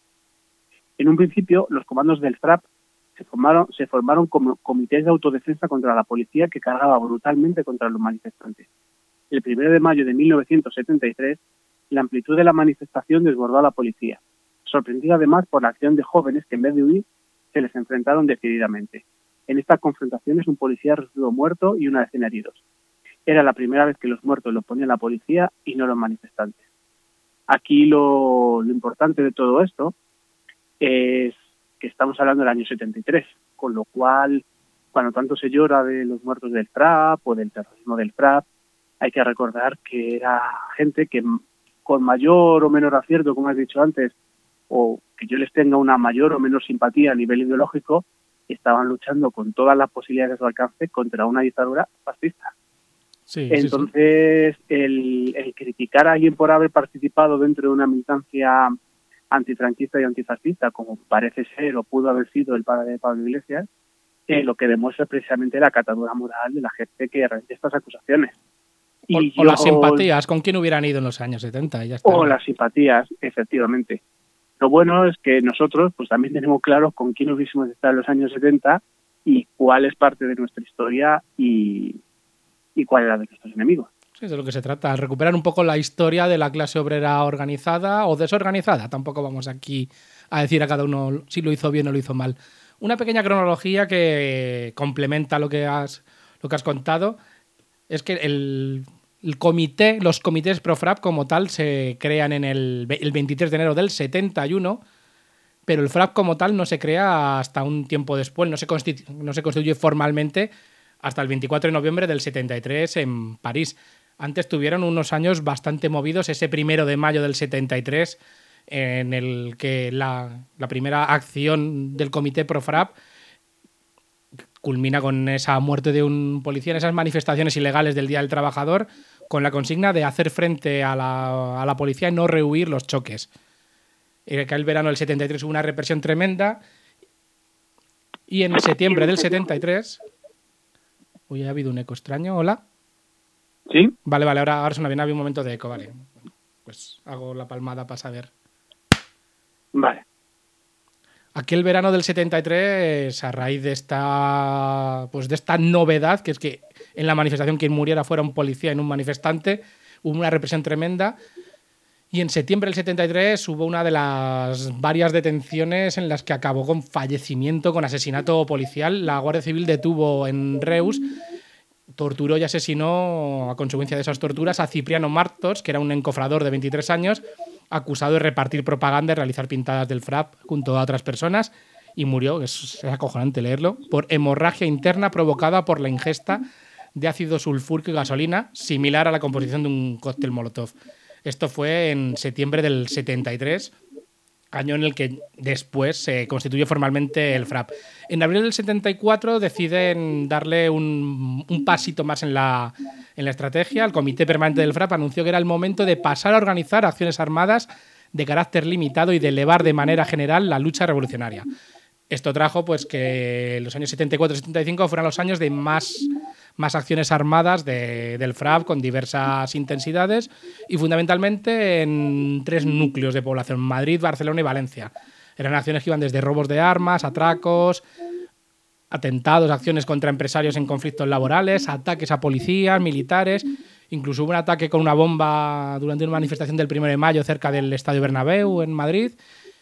En un principio, los comandos del FRAP se formaron como comités de autodefensa contra la policía que cargaba brutalmente contra los manifestantes. El 1 de mayo de 1973, la amplitud de la manifestación desbordó a la policía, sorprendida además por la acción de jóvenes que en vez de huir, se les enfrentaron decididamente. En estas confrontaciones un policía resultó muerto y una decena heridos. Era la primera vez que los muertos los ponía la policía y no los manifestantes. Aquí lo importante de todo esto es que estamos hablando del año 73, con lo cual, cuando tanto se llora de los muertos del FRAP o del terrorismo del FRAP, hay que recordar que era gente que con mayor o menor acierto, como has dicho antes, o que yo les tenga una mayor o menor simpatía a nivel ideológico, estaban luchando con todas las posibilidades a su alcance contra una dictadura fascista. Sí, entonces, sí. El criticar a alguien por haber participado dentro de una militancia antifranquista y antifascista, como parece ser o pudo haber sido el padre de Pablo Iglesias, lo que demuestra precisamente la catadura moral de la gente que realiza estas acusaciones. O las simpatías, ¿con quién hubieran ido en los años 70? Ya está. O las simpatías, efectivamente. Lo bueno es que nosotros pues también tenemos claro con quién hubiésemos estado en los años 70 y cuál es parte de nuestra historia y cuál era de nuestros enemigos. Sí, es de lo que se trata, recuperar un poco la historia de la clase obrera organizada o desorganizada. Tampoco vamos aquí a decir a cada uno si lo hizo bien o lo hizo mal. Una pequeña cronología que complementa lo que has contado es que los comités pro-FRAP como tal se crean en el 23 de enero del 71, pero el FRAP como tal no se crea hasta un tiempo después, no se constituye formalmente hasta el 24 de noviembre del 73 en París. Antes tuvieron unos años bastante movidos, ese 1 de mayo del 73, en el que la primera acción del comité pro-FRAP culmina con esa muerte de un policía en esas manifestaciones ilegales del Día del Trabajador, con la consigna de hacer frente a la policía y no rehuir los choques. Que el verano del 73 hubo una represión tremenda y en septiembre del 73... Uy, ha habido un eco extraño. ¿Hola? ¿Sí? Vale, ahora suena bien, había un momento de eco, vale. Pues hago la palmada para saber. Vale. Aquel verano del 73, a raíz de esta novedad, que es que en la manifestación quien muriera fuera un policía y no un manifestante, hubo una represión tremenda. Y en septiembre del 73 hubo una de las varias detenciones en las que acabó con fallecimiento, con asesinato policial. La Guardia Civil detuvo en Reus, torturó y asesinó, a consecuencia de esas torturas, a Cipriano Martos, que era un encofrador de 23 años, acusado de repartir propaganda y realizar pintadas del FRAP junto a otras personas, y murió, es acojonante leerlo, por hemorragia interna provocada por la ingesta de ácido sulfúrico y gasolina, similar a la composición de un cóctel Molotov. Esto fue en septiembre del 73, año en el que después se constituye formalmente el FRAP. En abril del 74 deciden darle un pasito más en la estrategia. El Comité Permanente del FRAP anunció que era el momento de pasar a organizar acciones armadas de carácter limitado y de elevar de manera general la lucha revolucionaria. Esto trajo pues que los años 74 y 75 fueran los años de más acciones armadas del FRAP con diversas intensidades y fundamentalmente en 3 núcleos de población: Madrid, Barcelona y Valencia. Eran acciones que iban desde robos de armas, atracos, atentados, acciones contra empresarios en conflictos laborales, ataques a policías, militares. Incluso hubo un ataque con una bomba durante una manifestación del 1 de mayo cerca del Estadio Bernabéu en Madrid.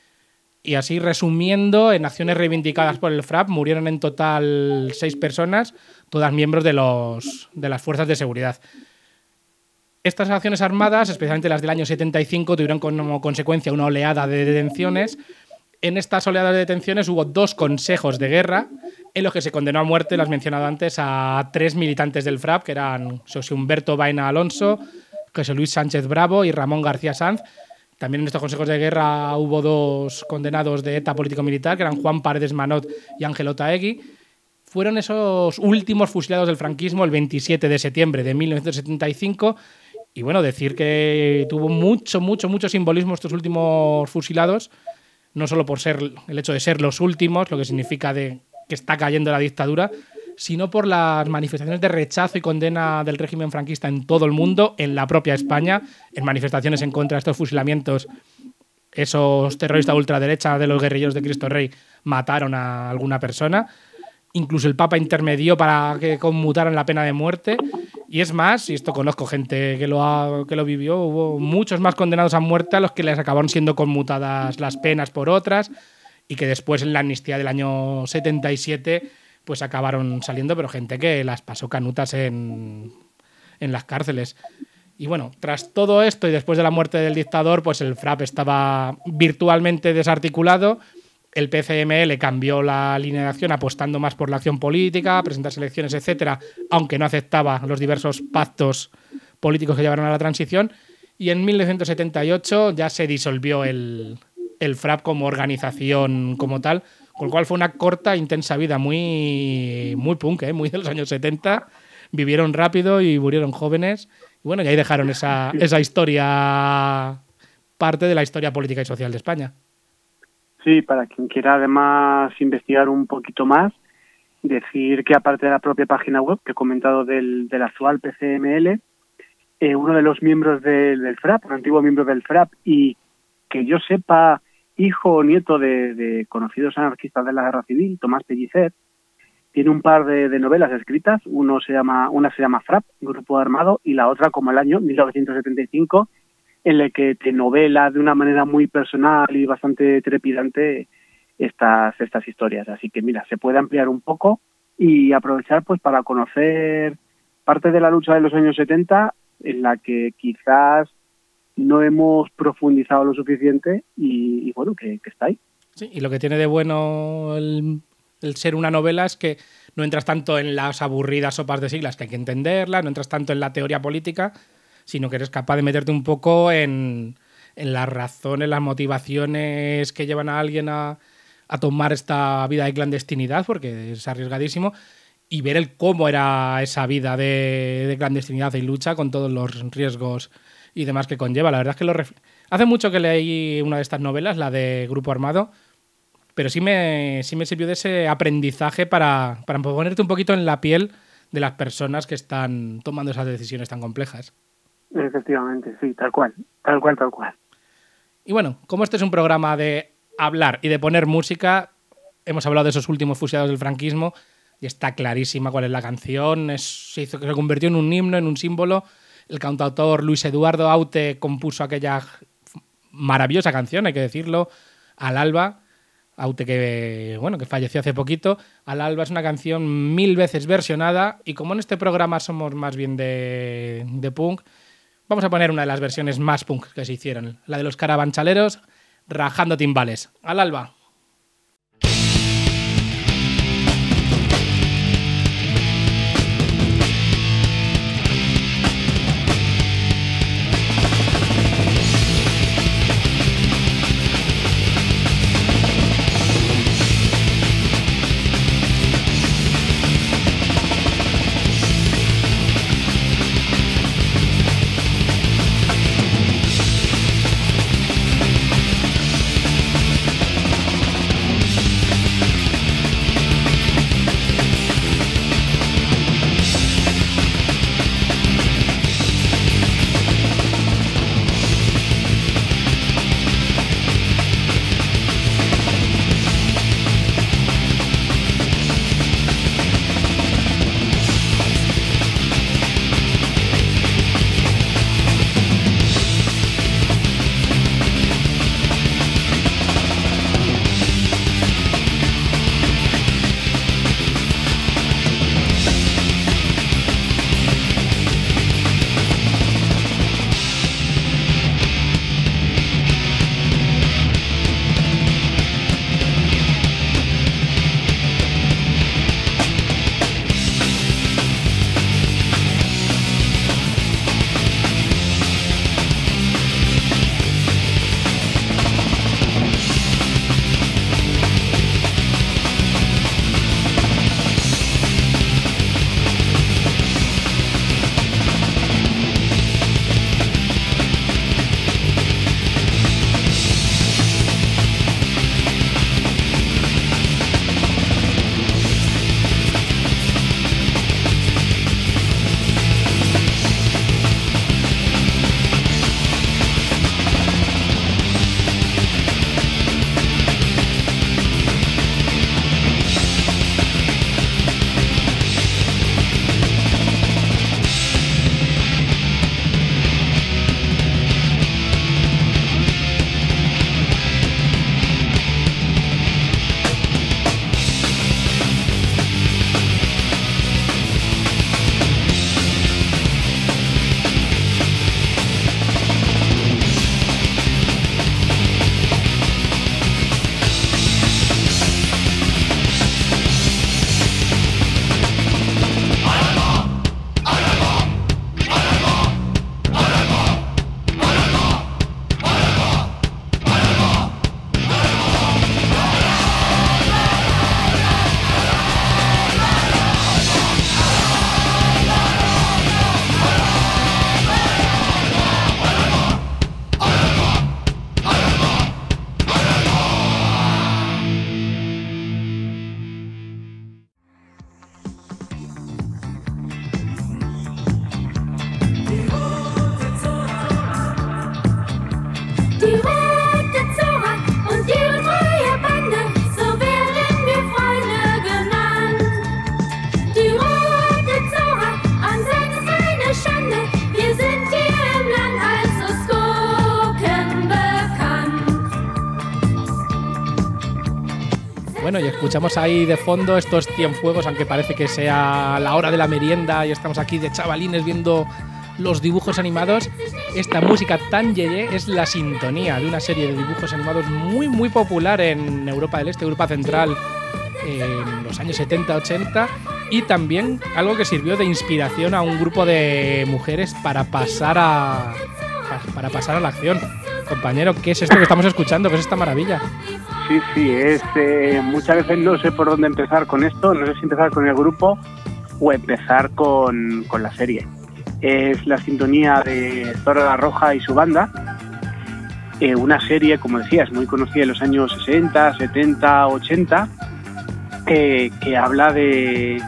Y así, resumiendo, en acciones reivindicadas por el FRAP murieron en total 6 personas, todas miembros de las fuerzas de seguridad. Estas acciones armadas, especialmente las del año 75, tuvieron como consecuencia una oleada de detenciones. En estas oleadas de detenciones hubo 2 consejos de guerra en los que se condenó a muerte, lo has mencionado antes, a 3 militantes del FRAP, que eran José Humberto Baena Alonso, José Luis Sánchez Bravo y Ramón García Sanz. También en estos consejos de guerra hubo 2 condenados de ETA político-militar, que eran Juan Paredes Manot y Ángel Otaegui. Fueron esos últimos fusilados del franquismo el 27 de septiembre de 1975. Y bueno, decir que tuvo mucho simbolismo estos últimos fusilados, no solo por ser el hecho de ser los últimos, lo que significa de que está cayendo la dictadura, sino por las manifestaciones de rechazo y condena del régimen franquista en todo el mundo, en la propia España, en manifestaciones en contra de estos fusilamientos. Esos terroristas ultraderecha de los guerrilleros de Cristo Rey mataron a alguna persona. Incluso el Papa intermedió para que conmutaran la pena de muerte. Y es más, y esto conozco gente que lo vivió, hubo muchos más condenados a muerte a los que les acabaron siendo conmutadas las penas por otras y que después en la amnistía del año 77 pues acabaron saliendo, pero gente que las pasó canutas en las cárceles. Y bueno, tras todo esto y después de la muerte del dictador, pues el FRAP estaba virtualmente desarticulado. El PCML cambió la línea de acción apostando más por la acción política, presentarse elecciones, etcétera, aunque no aceptaba los diversos pactos políticos que llevaron a la transición. Y en 1978 ya se disolvió el FRAP como organización como tal, con lo cual fue una corta, intensa vida, muy punk, muy de los años 70. Vivieron rápido y murieron jóvenes. Y bueno, y ahí dejaron esa historia, parte de la historia política y social de España. Sí, para quien quiera además investigar un poquito más, decir que aparte de la propia página web que he comentado del actual PCML, uno de los miembros del FRAP, un antiguo miembro del FRAP, y que yo sepa, hijo o nieto de conocidos anarquistas de la Guerra Civil, Tomás Pellicer, tiene un par de novelas escritas. Una se llama FRAP, Grupo Armado, y la otra como el año 1975, en la que te novela de una manera muy personal y bastante trepidante estas historias. Así que mira, se puede ampliar un poco y aprovechar pues para conocer parte de la lucha de los años 70 en la que quizás no hemos profundizado lo suficiente y bueno, que está ahí. Sí, y lo que tiene de bueno el ser una novela es que no entras tanto en las aburridas sopas de siglas, que hay que entenderlas, no entras tanto en la teoría política, sino que eres capaz de meterte un poco en las razones, las motivaciones que llevan a alguien a tomar esta vida de clandestinidad, porque es arriesgadísimo, y ver cómo era esa vida de clandestinidad y lucha con todos los riesgos y demás que conlleva. La verdad es que hace mucho que leí una de estas novelas, la de Grupo Armado, pero sí me sirvió de ese aprendizaje para ponerte un poquito en la piel de las personas que están tomando esas decisiones tan complejas. Efectivamente, sí, tal cual. Y bueno, como este es un programa de hablar y de poner música, hemos hablado de esos últimos fusilados del franquismo y está clarísima cuál es la canción. Se convirtió en un himno, en un símbolo. El cantautor Luis Eduardo Aute compuso aquella maravillosa canción, hay que decirlo, Al Alba. Aute que falleció hace poquito. Al Alba es una canción 1000 veces versionada y como en este programa somos más bien de punk, vamos a poner una de las versiones más punk que se hicieron, la de los Carabanchaleros, Rajando Timbales. Al Alba. Bueno, y escuchamos ahí de fondo estos Cienfuegos, aunque parece que sea la hora de la merienda y estamos aquí de chavalines viendo los dibujos animados. Esta música tan yeye es la sintonía de una serie de dibujos animados muy muy popular en Europa del Este, Europa Central, en los años 70-80, y también algo que sirvió de inspiración a un grupo de mujeres para pasar a la acción. Compañero, ¿qué es esto que estamos escuchando? ¿Qué es esta maravilla? Sí, es muchas veces no sé por dónde empezar con esto, no sé si empezar con el grupo o empezar con la serie. Es la sintonía de Zora la Roja y su banda, una serie, como decías, muy conocida en los años 60, 70, 80, que habla de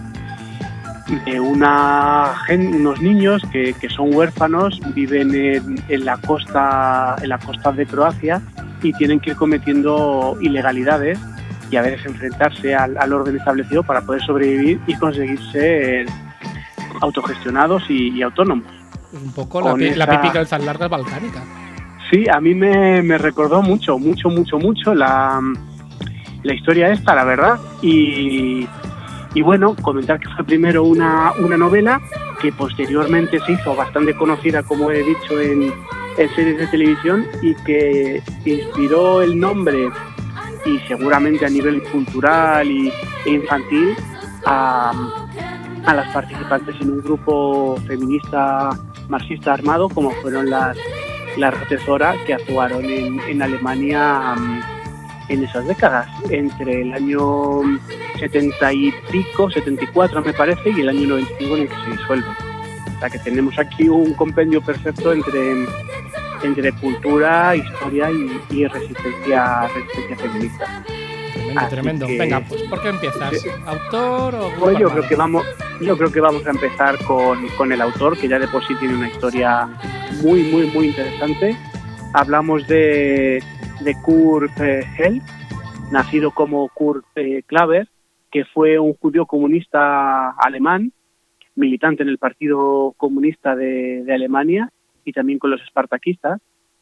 unos niños que son huérfanos, viven en la costa de Croacia y tienen que ir cometiendo ilegalidades y a veces enfrentarse al orden establecido para poder sobrevivir y conseguir ser autogestionados y autónomos. Un poco la pipi calzas largas balcánica. Sí, a mí me recordó mucho la historia esta, la verdad. Y bueno, comentar que fue primero una novela que posteriormente se hizo bastante conocida, como he dicho, en series de televisión, y que inspiró el nombre y seguramente a nivel cultural e infantil a las participantes en un grupo feminista marxista armado, como fueron las Zora, que actuaron en Alemania en esas décadas, entre el año 70 y pico, 74 me parece, y el año 95 en el que se disuelve. O sea que tenemos aquí un compendio perfecto entre cultura, historia y resistencia feminista. Tremendo. Venga, pues ¿por qué empiezas? Sí. ¿Autor o grupo pues yo armado? creo que vamos a empezar con el autor, que ya de por sí tiene una historia muy interesante. Hablamos de Kurt Hell, nacido como Kurt Klaver, que fue un judío comunista alemán, militante en el Partido Comunista de Alemania y también con los espartaquistas,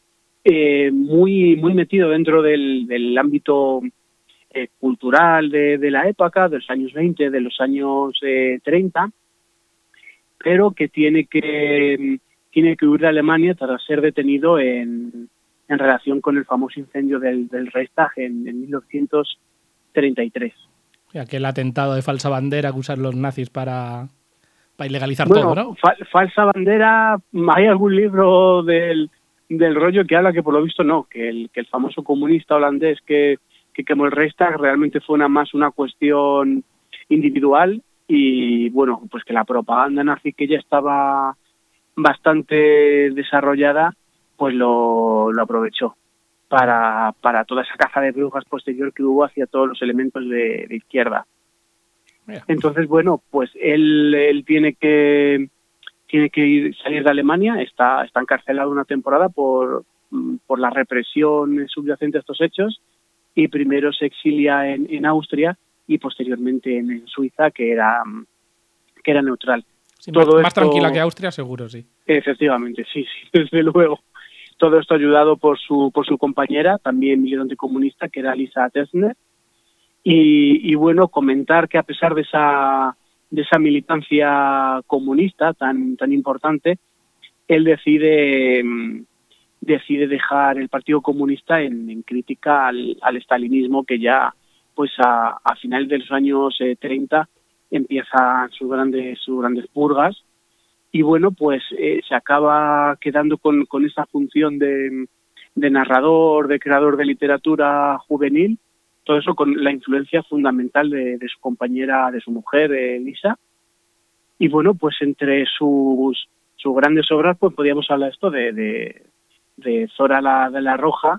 muy metido dentro del ámbito cultural de la época, de los años 20, de los años 30, pero que tiene que huir de Alemania tras ser detenido en relación con el famoso incendio del Reichstag en 1933. Aquel atentado de falsa bandera que usan los nazis para ilegalizar todo, ¿no? Falsa bandera, hay algún libro del rollo que habla que por lo visto no, que el famoso comunista holandés que quemó el Reichstag realmente fue más una cuestión individual, y bueno, pues que la propaganda nazi, que ya estaba bastante desarrollada, pues lo aprovechó para toda esa caza de brujas posterior que hubo hacia todos los elementos de izquierda. Entonces, bueno, pues él tiene que salir de Alemania, está encarcelado una temporada por la represión subyacente a estos hechos, y primero se exilia en Austria y posteriormente en Suiza, que era neutral. Sí, más tranquila que Austria, seguro, sí. Efectivamente, sí, desde luego. Todo esto ayudado por su compañera, también militante comunista, que era Lisa Tesner. Y bueno, comentar que a pesar de esa militancia comunista tan importante, él decide dejar el Partido Comunista en crítica al estalinismo, que ya pues a finales de los años 30 empiezan sus grandes purgas. Y bueno, pues se acaba quedando con esa función de narrador, de creador de literatura juvenil, todo eso con la influencia fundamental de su compañera, de su mujer, Lisa. Y bueno, pues entre sus grandes obras, pues podríamos hablar esto de Zora la Roja,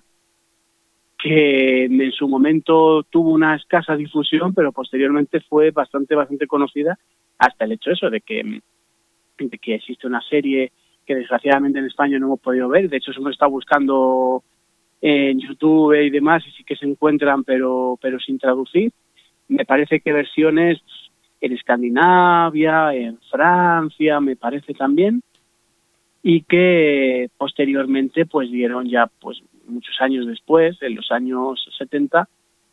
que en su momento tuvo una escasa difusión, pero posteriormente fue bastante conocida, hasta el hecho de que existe una serie que desgraciadamente en España no hemos podido ver. De hecho, se hemos estado buscando en YouTube y demás, y sí que se encuentran, pero sin traducir. Me parece que versiones en Escandinavia, en Francia, me parece también, y que posteriormente pues dieron ya pues muchos años después, en los años 70,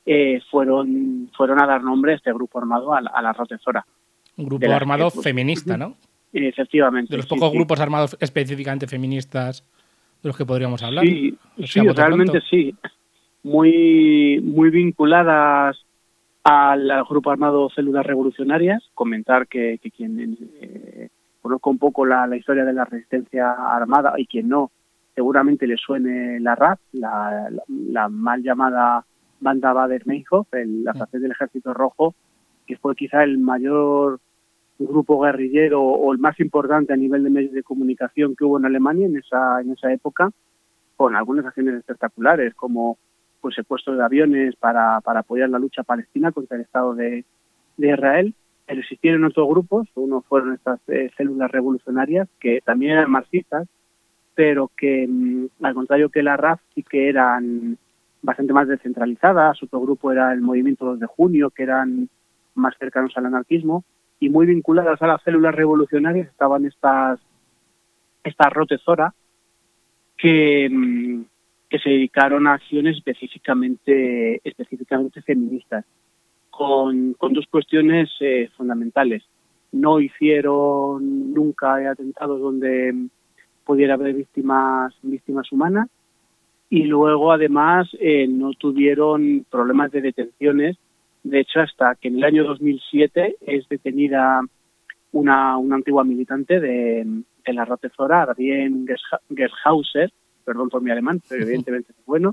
fueron a dar nombre a este grupo armado, a la Rotezora. Un grupo armado feminista, ¿no? Efectivamente. De los pocos grupos armados específicamente feministas de los que podríamos hablar. Sí, realmente sí. Muy vinculadas al grupo armado Células Revolucionarias. Comentar que quien conozca un poco la historia de la resistencia armada, y quien no, seguramente le suene la RAF, la mal llamada Banda Baader-Meinhof, la facción del Ejército Rojo, que fue quizá el mayor grupo guerrillero o el más importante a nivel de medios de comunicación que hubo en Alemania en esa época, con algunas acciones espectaculares como pues secuestro de aviones para apoyar la lucha palestina contra el Estado de Israel. Pero existieron otros grupos, uno fueron estas células revolucionarias que también eran marxistas, pero que al contrario que la RAF sí que eran bastante más descentralizadas. Otro grupo era el Movimiento 2 de Junio, que eran más cercanos al anarquismo, y muy vinculadas a las células revolucionarias estaban estas Rotezora que se dedicaron a acciones específicamente feministas, con dos cuestiones fundamentales. No hicieron nunca atentados donde pudiera haber víctimas humanas, y luego además no tuvieron problemas de detenciones. De hecho, hasta que en el año 2007 es detenida una antigua militante de la Rotezora, Adrienne Gershauser, perdón por mi alemán, pero evidentemente es bueno.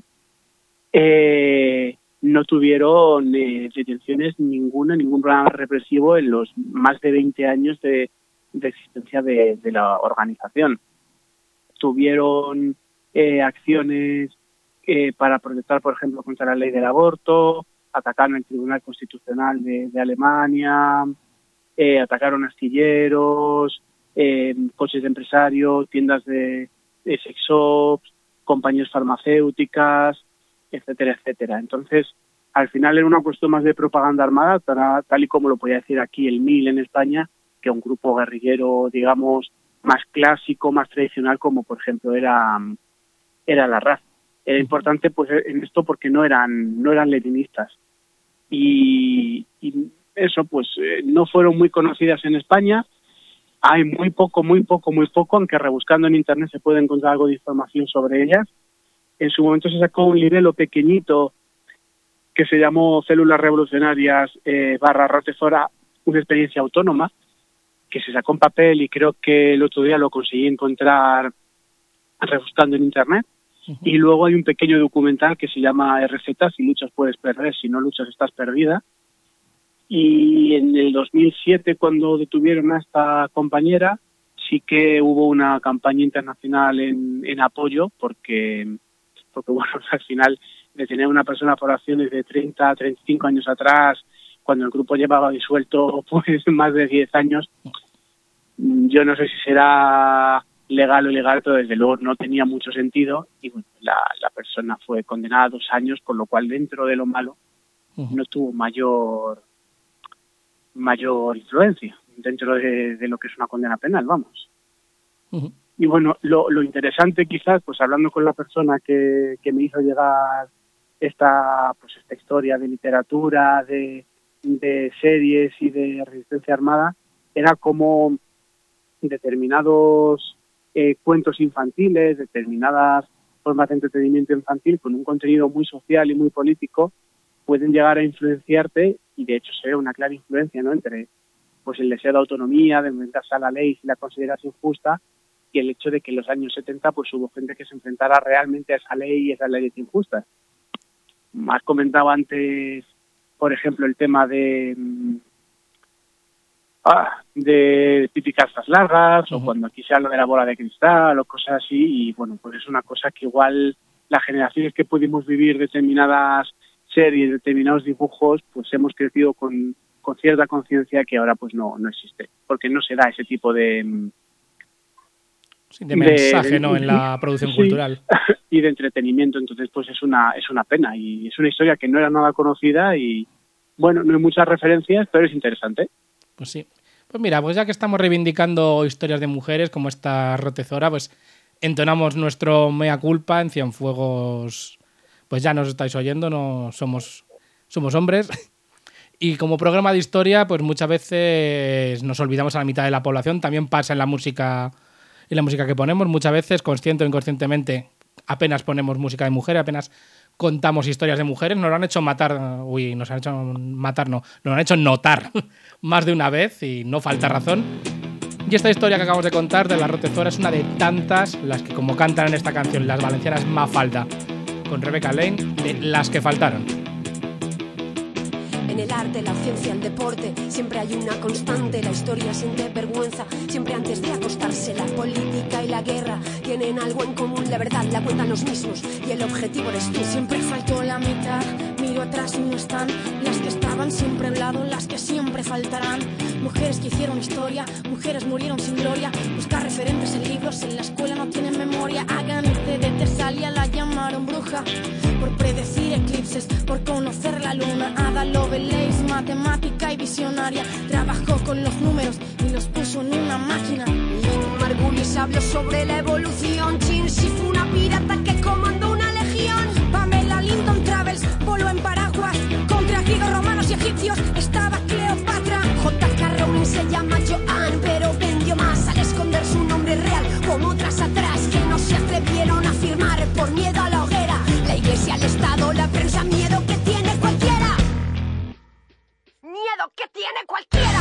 No tuvieron detenciones ningún programa represivo en los más de 20 años de existencia de la organización. Tuvieron acciones para protestar, por ejemplo, contra la ley del aborto, atacaron el Tribunal Constitucional de Alemania, atacaron astilleros, coches de empresarios, tiendas de sex shops, compañías farmacéuticas, etcétera, etcétera. Entonces, al final era una cuestión más de propaganda armada, tal y como lo podía decir aquí el MIL en España, que un grupo guerrillero, digamos, más clásico, más tradicional, como por ejemplo era la RAF. Era importante pues en esto porque no eran leninistas. Y eso pues no fueron muy conocidas en España. Hay muy poco, aunque rebuscando en internet se puede encontrar algo de información sobre ellas. En su momento se sacó un libelo pequeñito que se llamó Células Revolucionarias / Rotezora, una experiencia autónoma, que se sacó en papel, y creo que el otro día lo conseguí encontrar rebuscando en internet. Y luego hay un pequeño documental que se llama RZ, si luchas puedes perder, si no luchas estás perdida. Y en el 2007, cuando detuvieron a esta compañera, sí que hubo una campaña internacional en apoyo, porque bueno, al final detener a una persona por acciones de 30 a 35 años atrás, cuando el grupo llevaba disuelto pues más de 10 años, yo no sé si será legal o ilegal, pero desde luego no tenía mucho sentido, y bueno, la persona fue condenada a 2 años, con lo cual dentro de lo malo no tuvo mayor influencia dentro de lo que es una condena penal, vamos. Y bueno, lo interesante quizás, pues hablando con la persona que me hizo llegar esta historia de literatura, de series y de resistencia armada, era como determinados cuentos infantiles, determinadas formas de entretenimiento infantil con un contenido muy social y muy político pueden llegar a influenciarte, y de hecho se ve una clara influencia, ¿no?, entre pues el deseo de autonomía, de enfrentarse a la ley si la consideras injusta, y el hecho de que en los años 70 pues hubo gente que se enfrentara realmente a esa ley y esas leyes injustas. Has comentado antes, por ejemplo, el tema de típicas largas, o cuando aquí se habla de la bola de cristal o cosas así, y bueno, pues es una cosa que igual las generaciones que pudimos vivir determinadas series, determinados dibujos, pues hemos crecido con cierta conciencia que ahora pues no existe, porque no se da ese tipo de mensaje, ¿no?, en la producción cultural y de entretenimiento. Entonces pues es una pena, y es una historia que no era nada conocida, y bueno, no hay muchas referencias, pero es interesante. Pues sí. Pues mira, pues ya que estamos reivindicando historias de mujeres como esta Rotezora, pues entonamos nuestro mea culpa en Cienfuegos. Pues ya nos estáis oyendo, no somos somos hombres. Y como programa de historia, pues muchas veces nos olvidamos a la mitad de la población. También pasa en la música que ponemos. Muchas veces, consciente o inconscientemente, apenas ponemos música de mujeres, apenas contamos historias de mujeres. Nos lo han hecho notar más de una vez y no falta razón. Y esta historia que acabamos de contar de la Rotezora es una de tantas, las que como cantan en esta canción las valencianas Mafalda con Rebecca Lane, de las que faltaron. En el arte, la ciencia, el deporte, siempre hay una constante. La historia siente vergüenza, siempre antes de acostarse. La política y la guerra tienen algo en común. La verdad la cuentan los mismos y el objetivo eres tú. Siempre faltó la mitad, miro atrás y no están las que estaban siempre al lado, las que siempre faltarán. Mujeres que hicieron historia, mujeres murieron sin gloria. Buscar referentes en libros, en la escuela no tienen memoria. Agante de Tesalia la llamaron bruja por predecir eclipses, por conocer la luna. Ada Lovelace, matemática y visionaria, trabajó con los números y los puso en una máquina. Lynn Margulis habló sobre la evolución. Chinsi fue una pirata que comandó una legión. Pamela Lincoln Travels voló en paraguas contra griegos, romanos y egipcios. Estaba Cleopatra. J.K. Rowling se llama Joanne, pero vendió más al esconder su nombre real, como otras atrás que no se atrevieron a firmar por miedo a la hoguera. La iglesia, el Estado, la prensa, miedo que tiene cualquiera. Miedo que tiene cualquiera.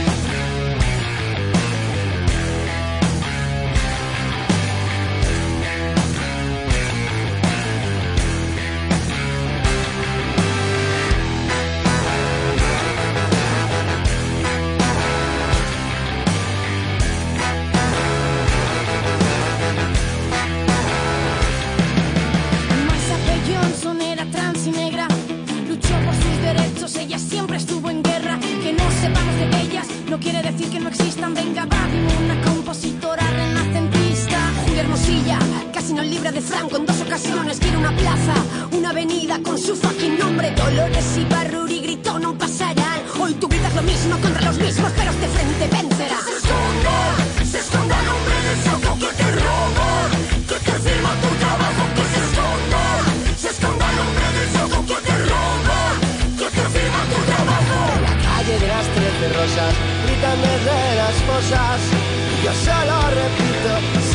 Johnson era trans y negra, luchó por sus derechos, ella siempre estuvo en guerra. Que no sepamos de ellas no quiere decir que no existan. Venga, va, una compositora renacentista. Julia Hermosilla casi nos libra de Franco en 2 ocasiones. Quiere una plaza, una avenida con su fucking nombre. Dolores Ibarruri gritó no pasarán. Hoy tú gritas lo mismo contra los mismos, pero de frente vencerá. Se esconda el hombre del saco que te roba, que te firma tu trabajo, que se esconda. Se esconda el hombre del saco que te roba, que te firma tu trabajo. La calle de las 13 rosas gritan desde las fosas. Y yo solo repito,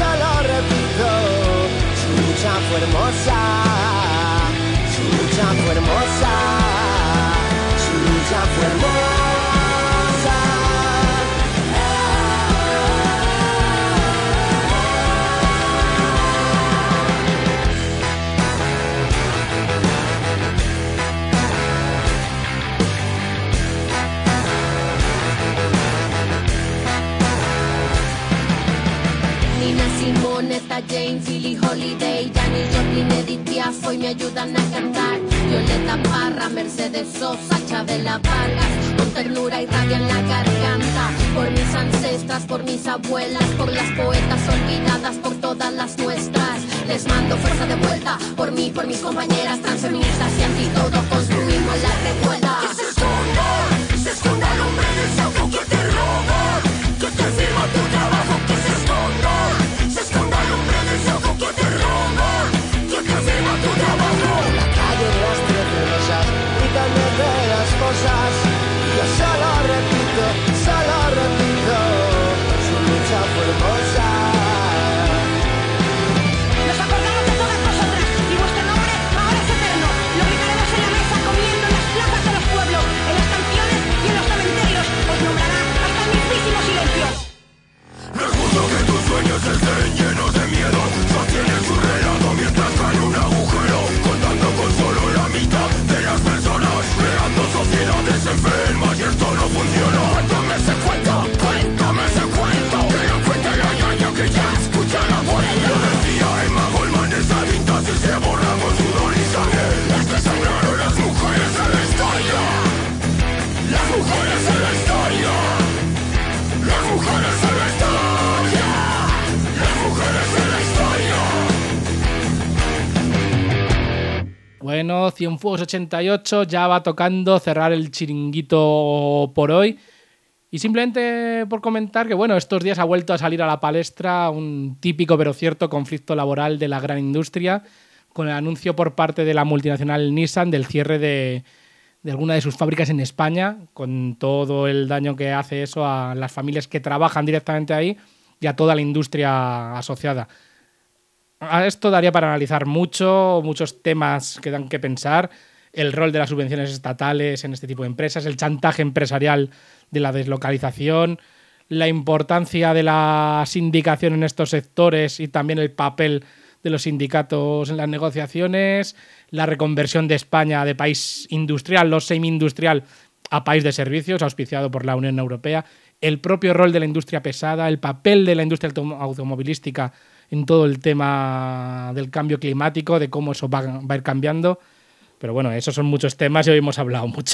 su lucha fue hermosa, su lucha fue hermosa, su lucha fue hermosa. Nina Simone, Etta James, Billie Holiday, Janis Joplin, Edith Piaf hoy me ayudan a cantar. Violeta Parra, Mercedes Sosa, Chabela Vargas, con ternura y rabia en la garganta. Por mis ancestras, por mis abuelas, por las poetas olvidadas, por todas las nuestras. Les mando fuerza de vuelta, por mí, por mis compañeras transfeministas y anti todo construimos la revuelta. Que se esconda el hombre del saco que te roba, que te firma tu trabajo, que se esconda el hombre del saco que te roba, que te firma tu trabajo. La calle de las 13 rosas gritan desde las fosas. Y yo solo repito, su lucha fue hermosa. Nos acordamos de todas vosotras y vuestro nombre ahora es eterno. Lo gritaremos en la mesa, comiendo en las plazas de los pueblos, en las canciones y en los cementerios. Os nombrará hasta el mismísimo silencio. No es justo que tus sueños estén llenos de miedo. Sostienen su relato mientras cae un agujero, contando con solo la mitad de las personas, creando sociedades enfermas y esto no funciona. Cuéntame ese cuento, que no cuente la ñaña que ya escucha la vuelta. Lo decía Emma Goldman, esa tinta si se borra con sudor y sangre. Las que sangraron las mujeres de la historia, las mujeres de la historia, las mujeres de la historia, las mujeres de la historia. Bueno, Cienfuegos 88 ya va tocando cerrar el chiringuito por hoy. Y simplemente por comentar que, bueno, estos días ha vuelto a salir a la palestra un típico pero cierto conflicto laboral de la gran industria, con el anuncio por parte de la multinacional Nissan del cierre de de alguna de sus fábricas en España, con todo el daño que hace eso a las familias que trabajan directamente ahí y a toda la industria asociada. A esto daría para analizar muchos temas que dan que pensar. El rol de las subvenciones estatales en este tipo de empresas, el chantaje empresarial de la deslocalización, la importancia de la sindicación en estos sectores y también el papel de los sindicatos en las negociaciones, la reconversión de España de país industrial, lo semi-industrial, a país de servicios, auspiciado por la Unión Europea, el propio rol de la industria pesada, el papel de la industria automovilística en todo el tema del cambio climático, de cómo eso va a ir cambiando. Pero bueno, esos son muchos temas y hoy hemos hablado mucho.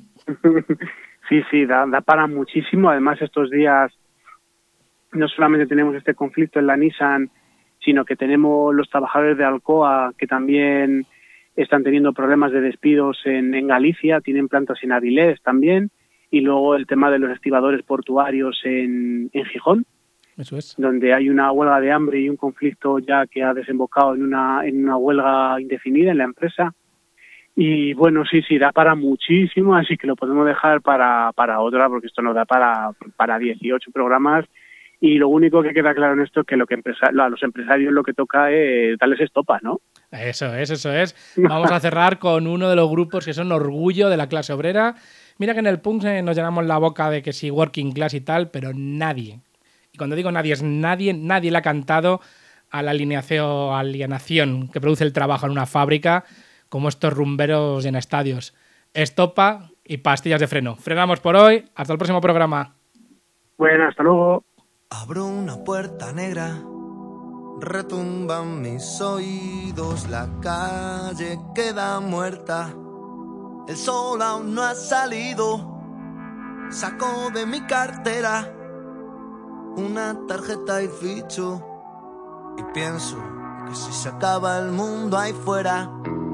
Sí, da para muchísimo. Además, estos días no solamente tenemos este conflicto en la Nissan, sino que tenemos los trabajadores de Alcoa que también están teniendo problemas de despidos en Galicia, tienen plantas en Avilés también, y luego el tema de los estibadores portuarios en Gijón. Eso es. Donde hay una huelga de hambre y un conflicto ya que ha desembocado en una huelga indefinida en la empresa. Y bueno, sí, da para muchísimo, así que lo podemos dejar para otra, porque esto nos da para 18 programas. Y lo único que queda claro en esto es que a los empresarios lo que toca es darles estopa, ¿no? Eso es. Vamos a cerrar con uno de los grupos que son orgullo de la clase obrera. Mira que en el punk nos llenamos la boca de que sí, working class y tal, pero nadie, y cuando digo nadie, es nadie le ha cantado a la alienación que produce el trabajo en una fábrica, como estos rumberos en estadios. Estopa y pastillas de freno. Frenamos por hoy. Hasta el próximo programa. Bueno, hasta luego. Abro una puerta negra, retumban mis oídos, la calle queda muerta, el sol aún no ha salido, saco de mi cartera una tarjeta y ficho, y pienso que si se acaba el mundo ahí fuera.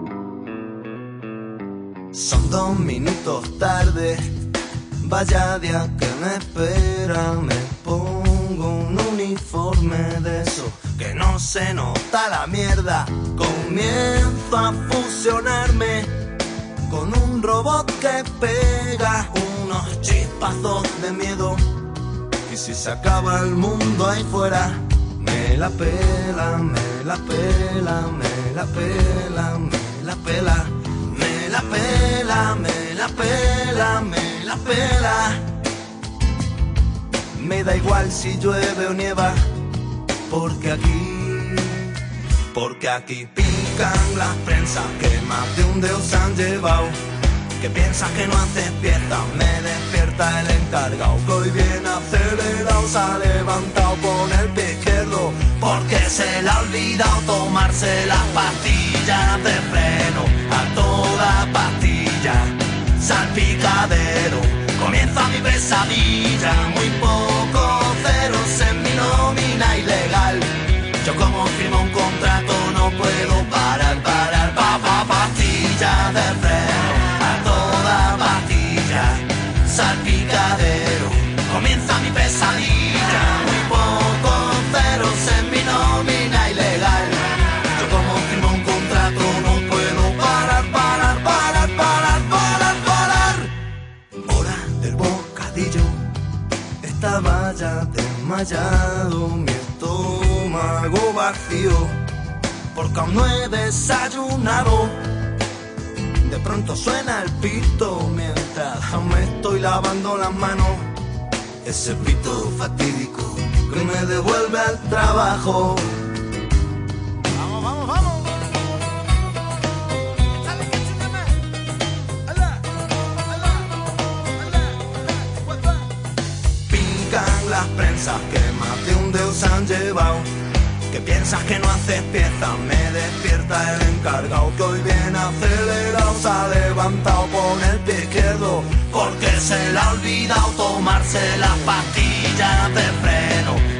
Son 2 minutos tarde, vaya día que me espera, me pongo un uniforme de eso que no se nota la mierda, comienzo a fusionarme con un robot que pega unos chispazos de miedo, y si se acaba el mundo ahí fuera, me la pela, me la pela, me la pela, me la pela, me la pela, me la pela, me la pela. Me da igual si llueve o nieva, porque aquí pican las prensas que más de un dedo se han llevado. Que piensas que no haces fiesta, me despierta el encargado, que hoy viene acelerado, se ha levantado con el pie izquierdo, porque se le ha olvidado tomarse las pastillas de freno, a toda pastilla, salpicadero, comienza mi pesadilla, muy pocos ceros en mi nómina ilegal, yo como firmo un contrato no puedo parar, pastillas de freno, a toda pastilla, salpicadero, comienza mi pesadilla, muy pocos ceros en mi nómina ilegal, yo como firmo un contrato no puedo parar, hora del bocadillo, estaba ya desmayado, mi estómago vacío, porque aún no he desayunado. De pronto suena el pito mientras aún me estoy lavando las manos, ese pito fatídico que me devuelve al trabajo. Vamos, vamos. Pican las prensas que más de un dedo se han llevado. Que piensas que no haces pieza, me despierta el encargado, que hoy viene acelerado, se ha levantado con el pie izquierdo, porque se le ha olvidado tomarse las pastillas de freno,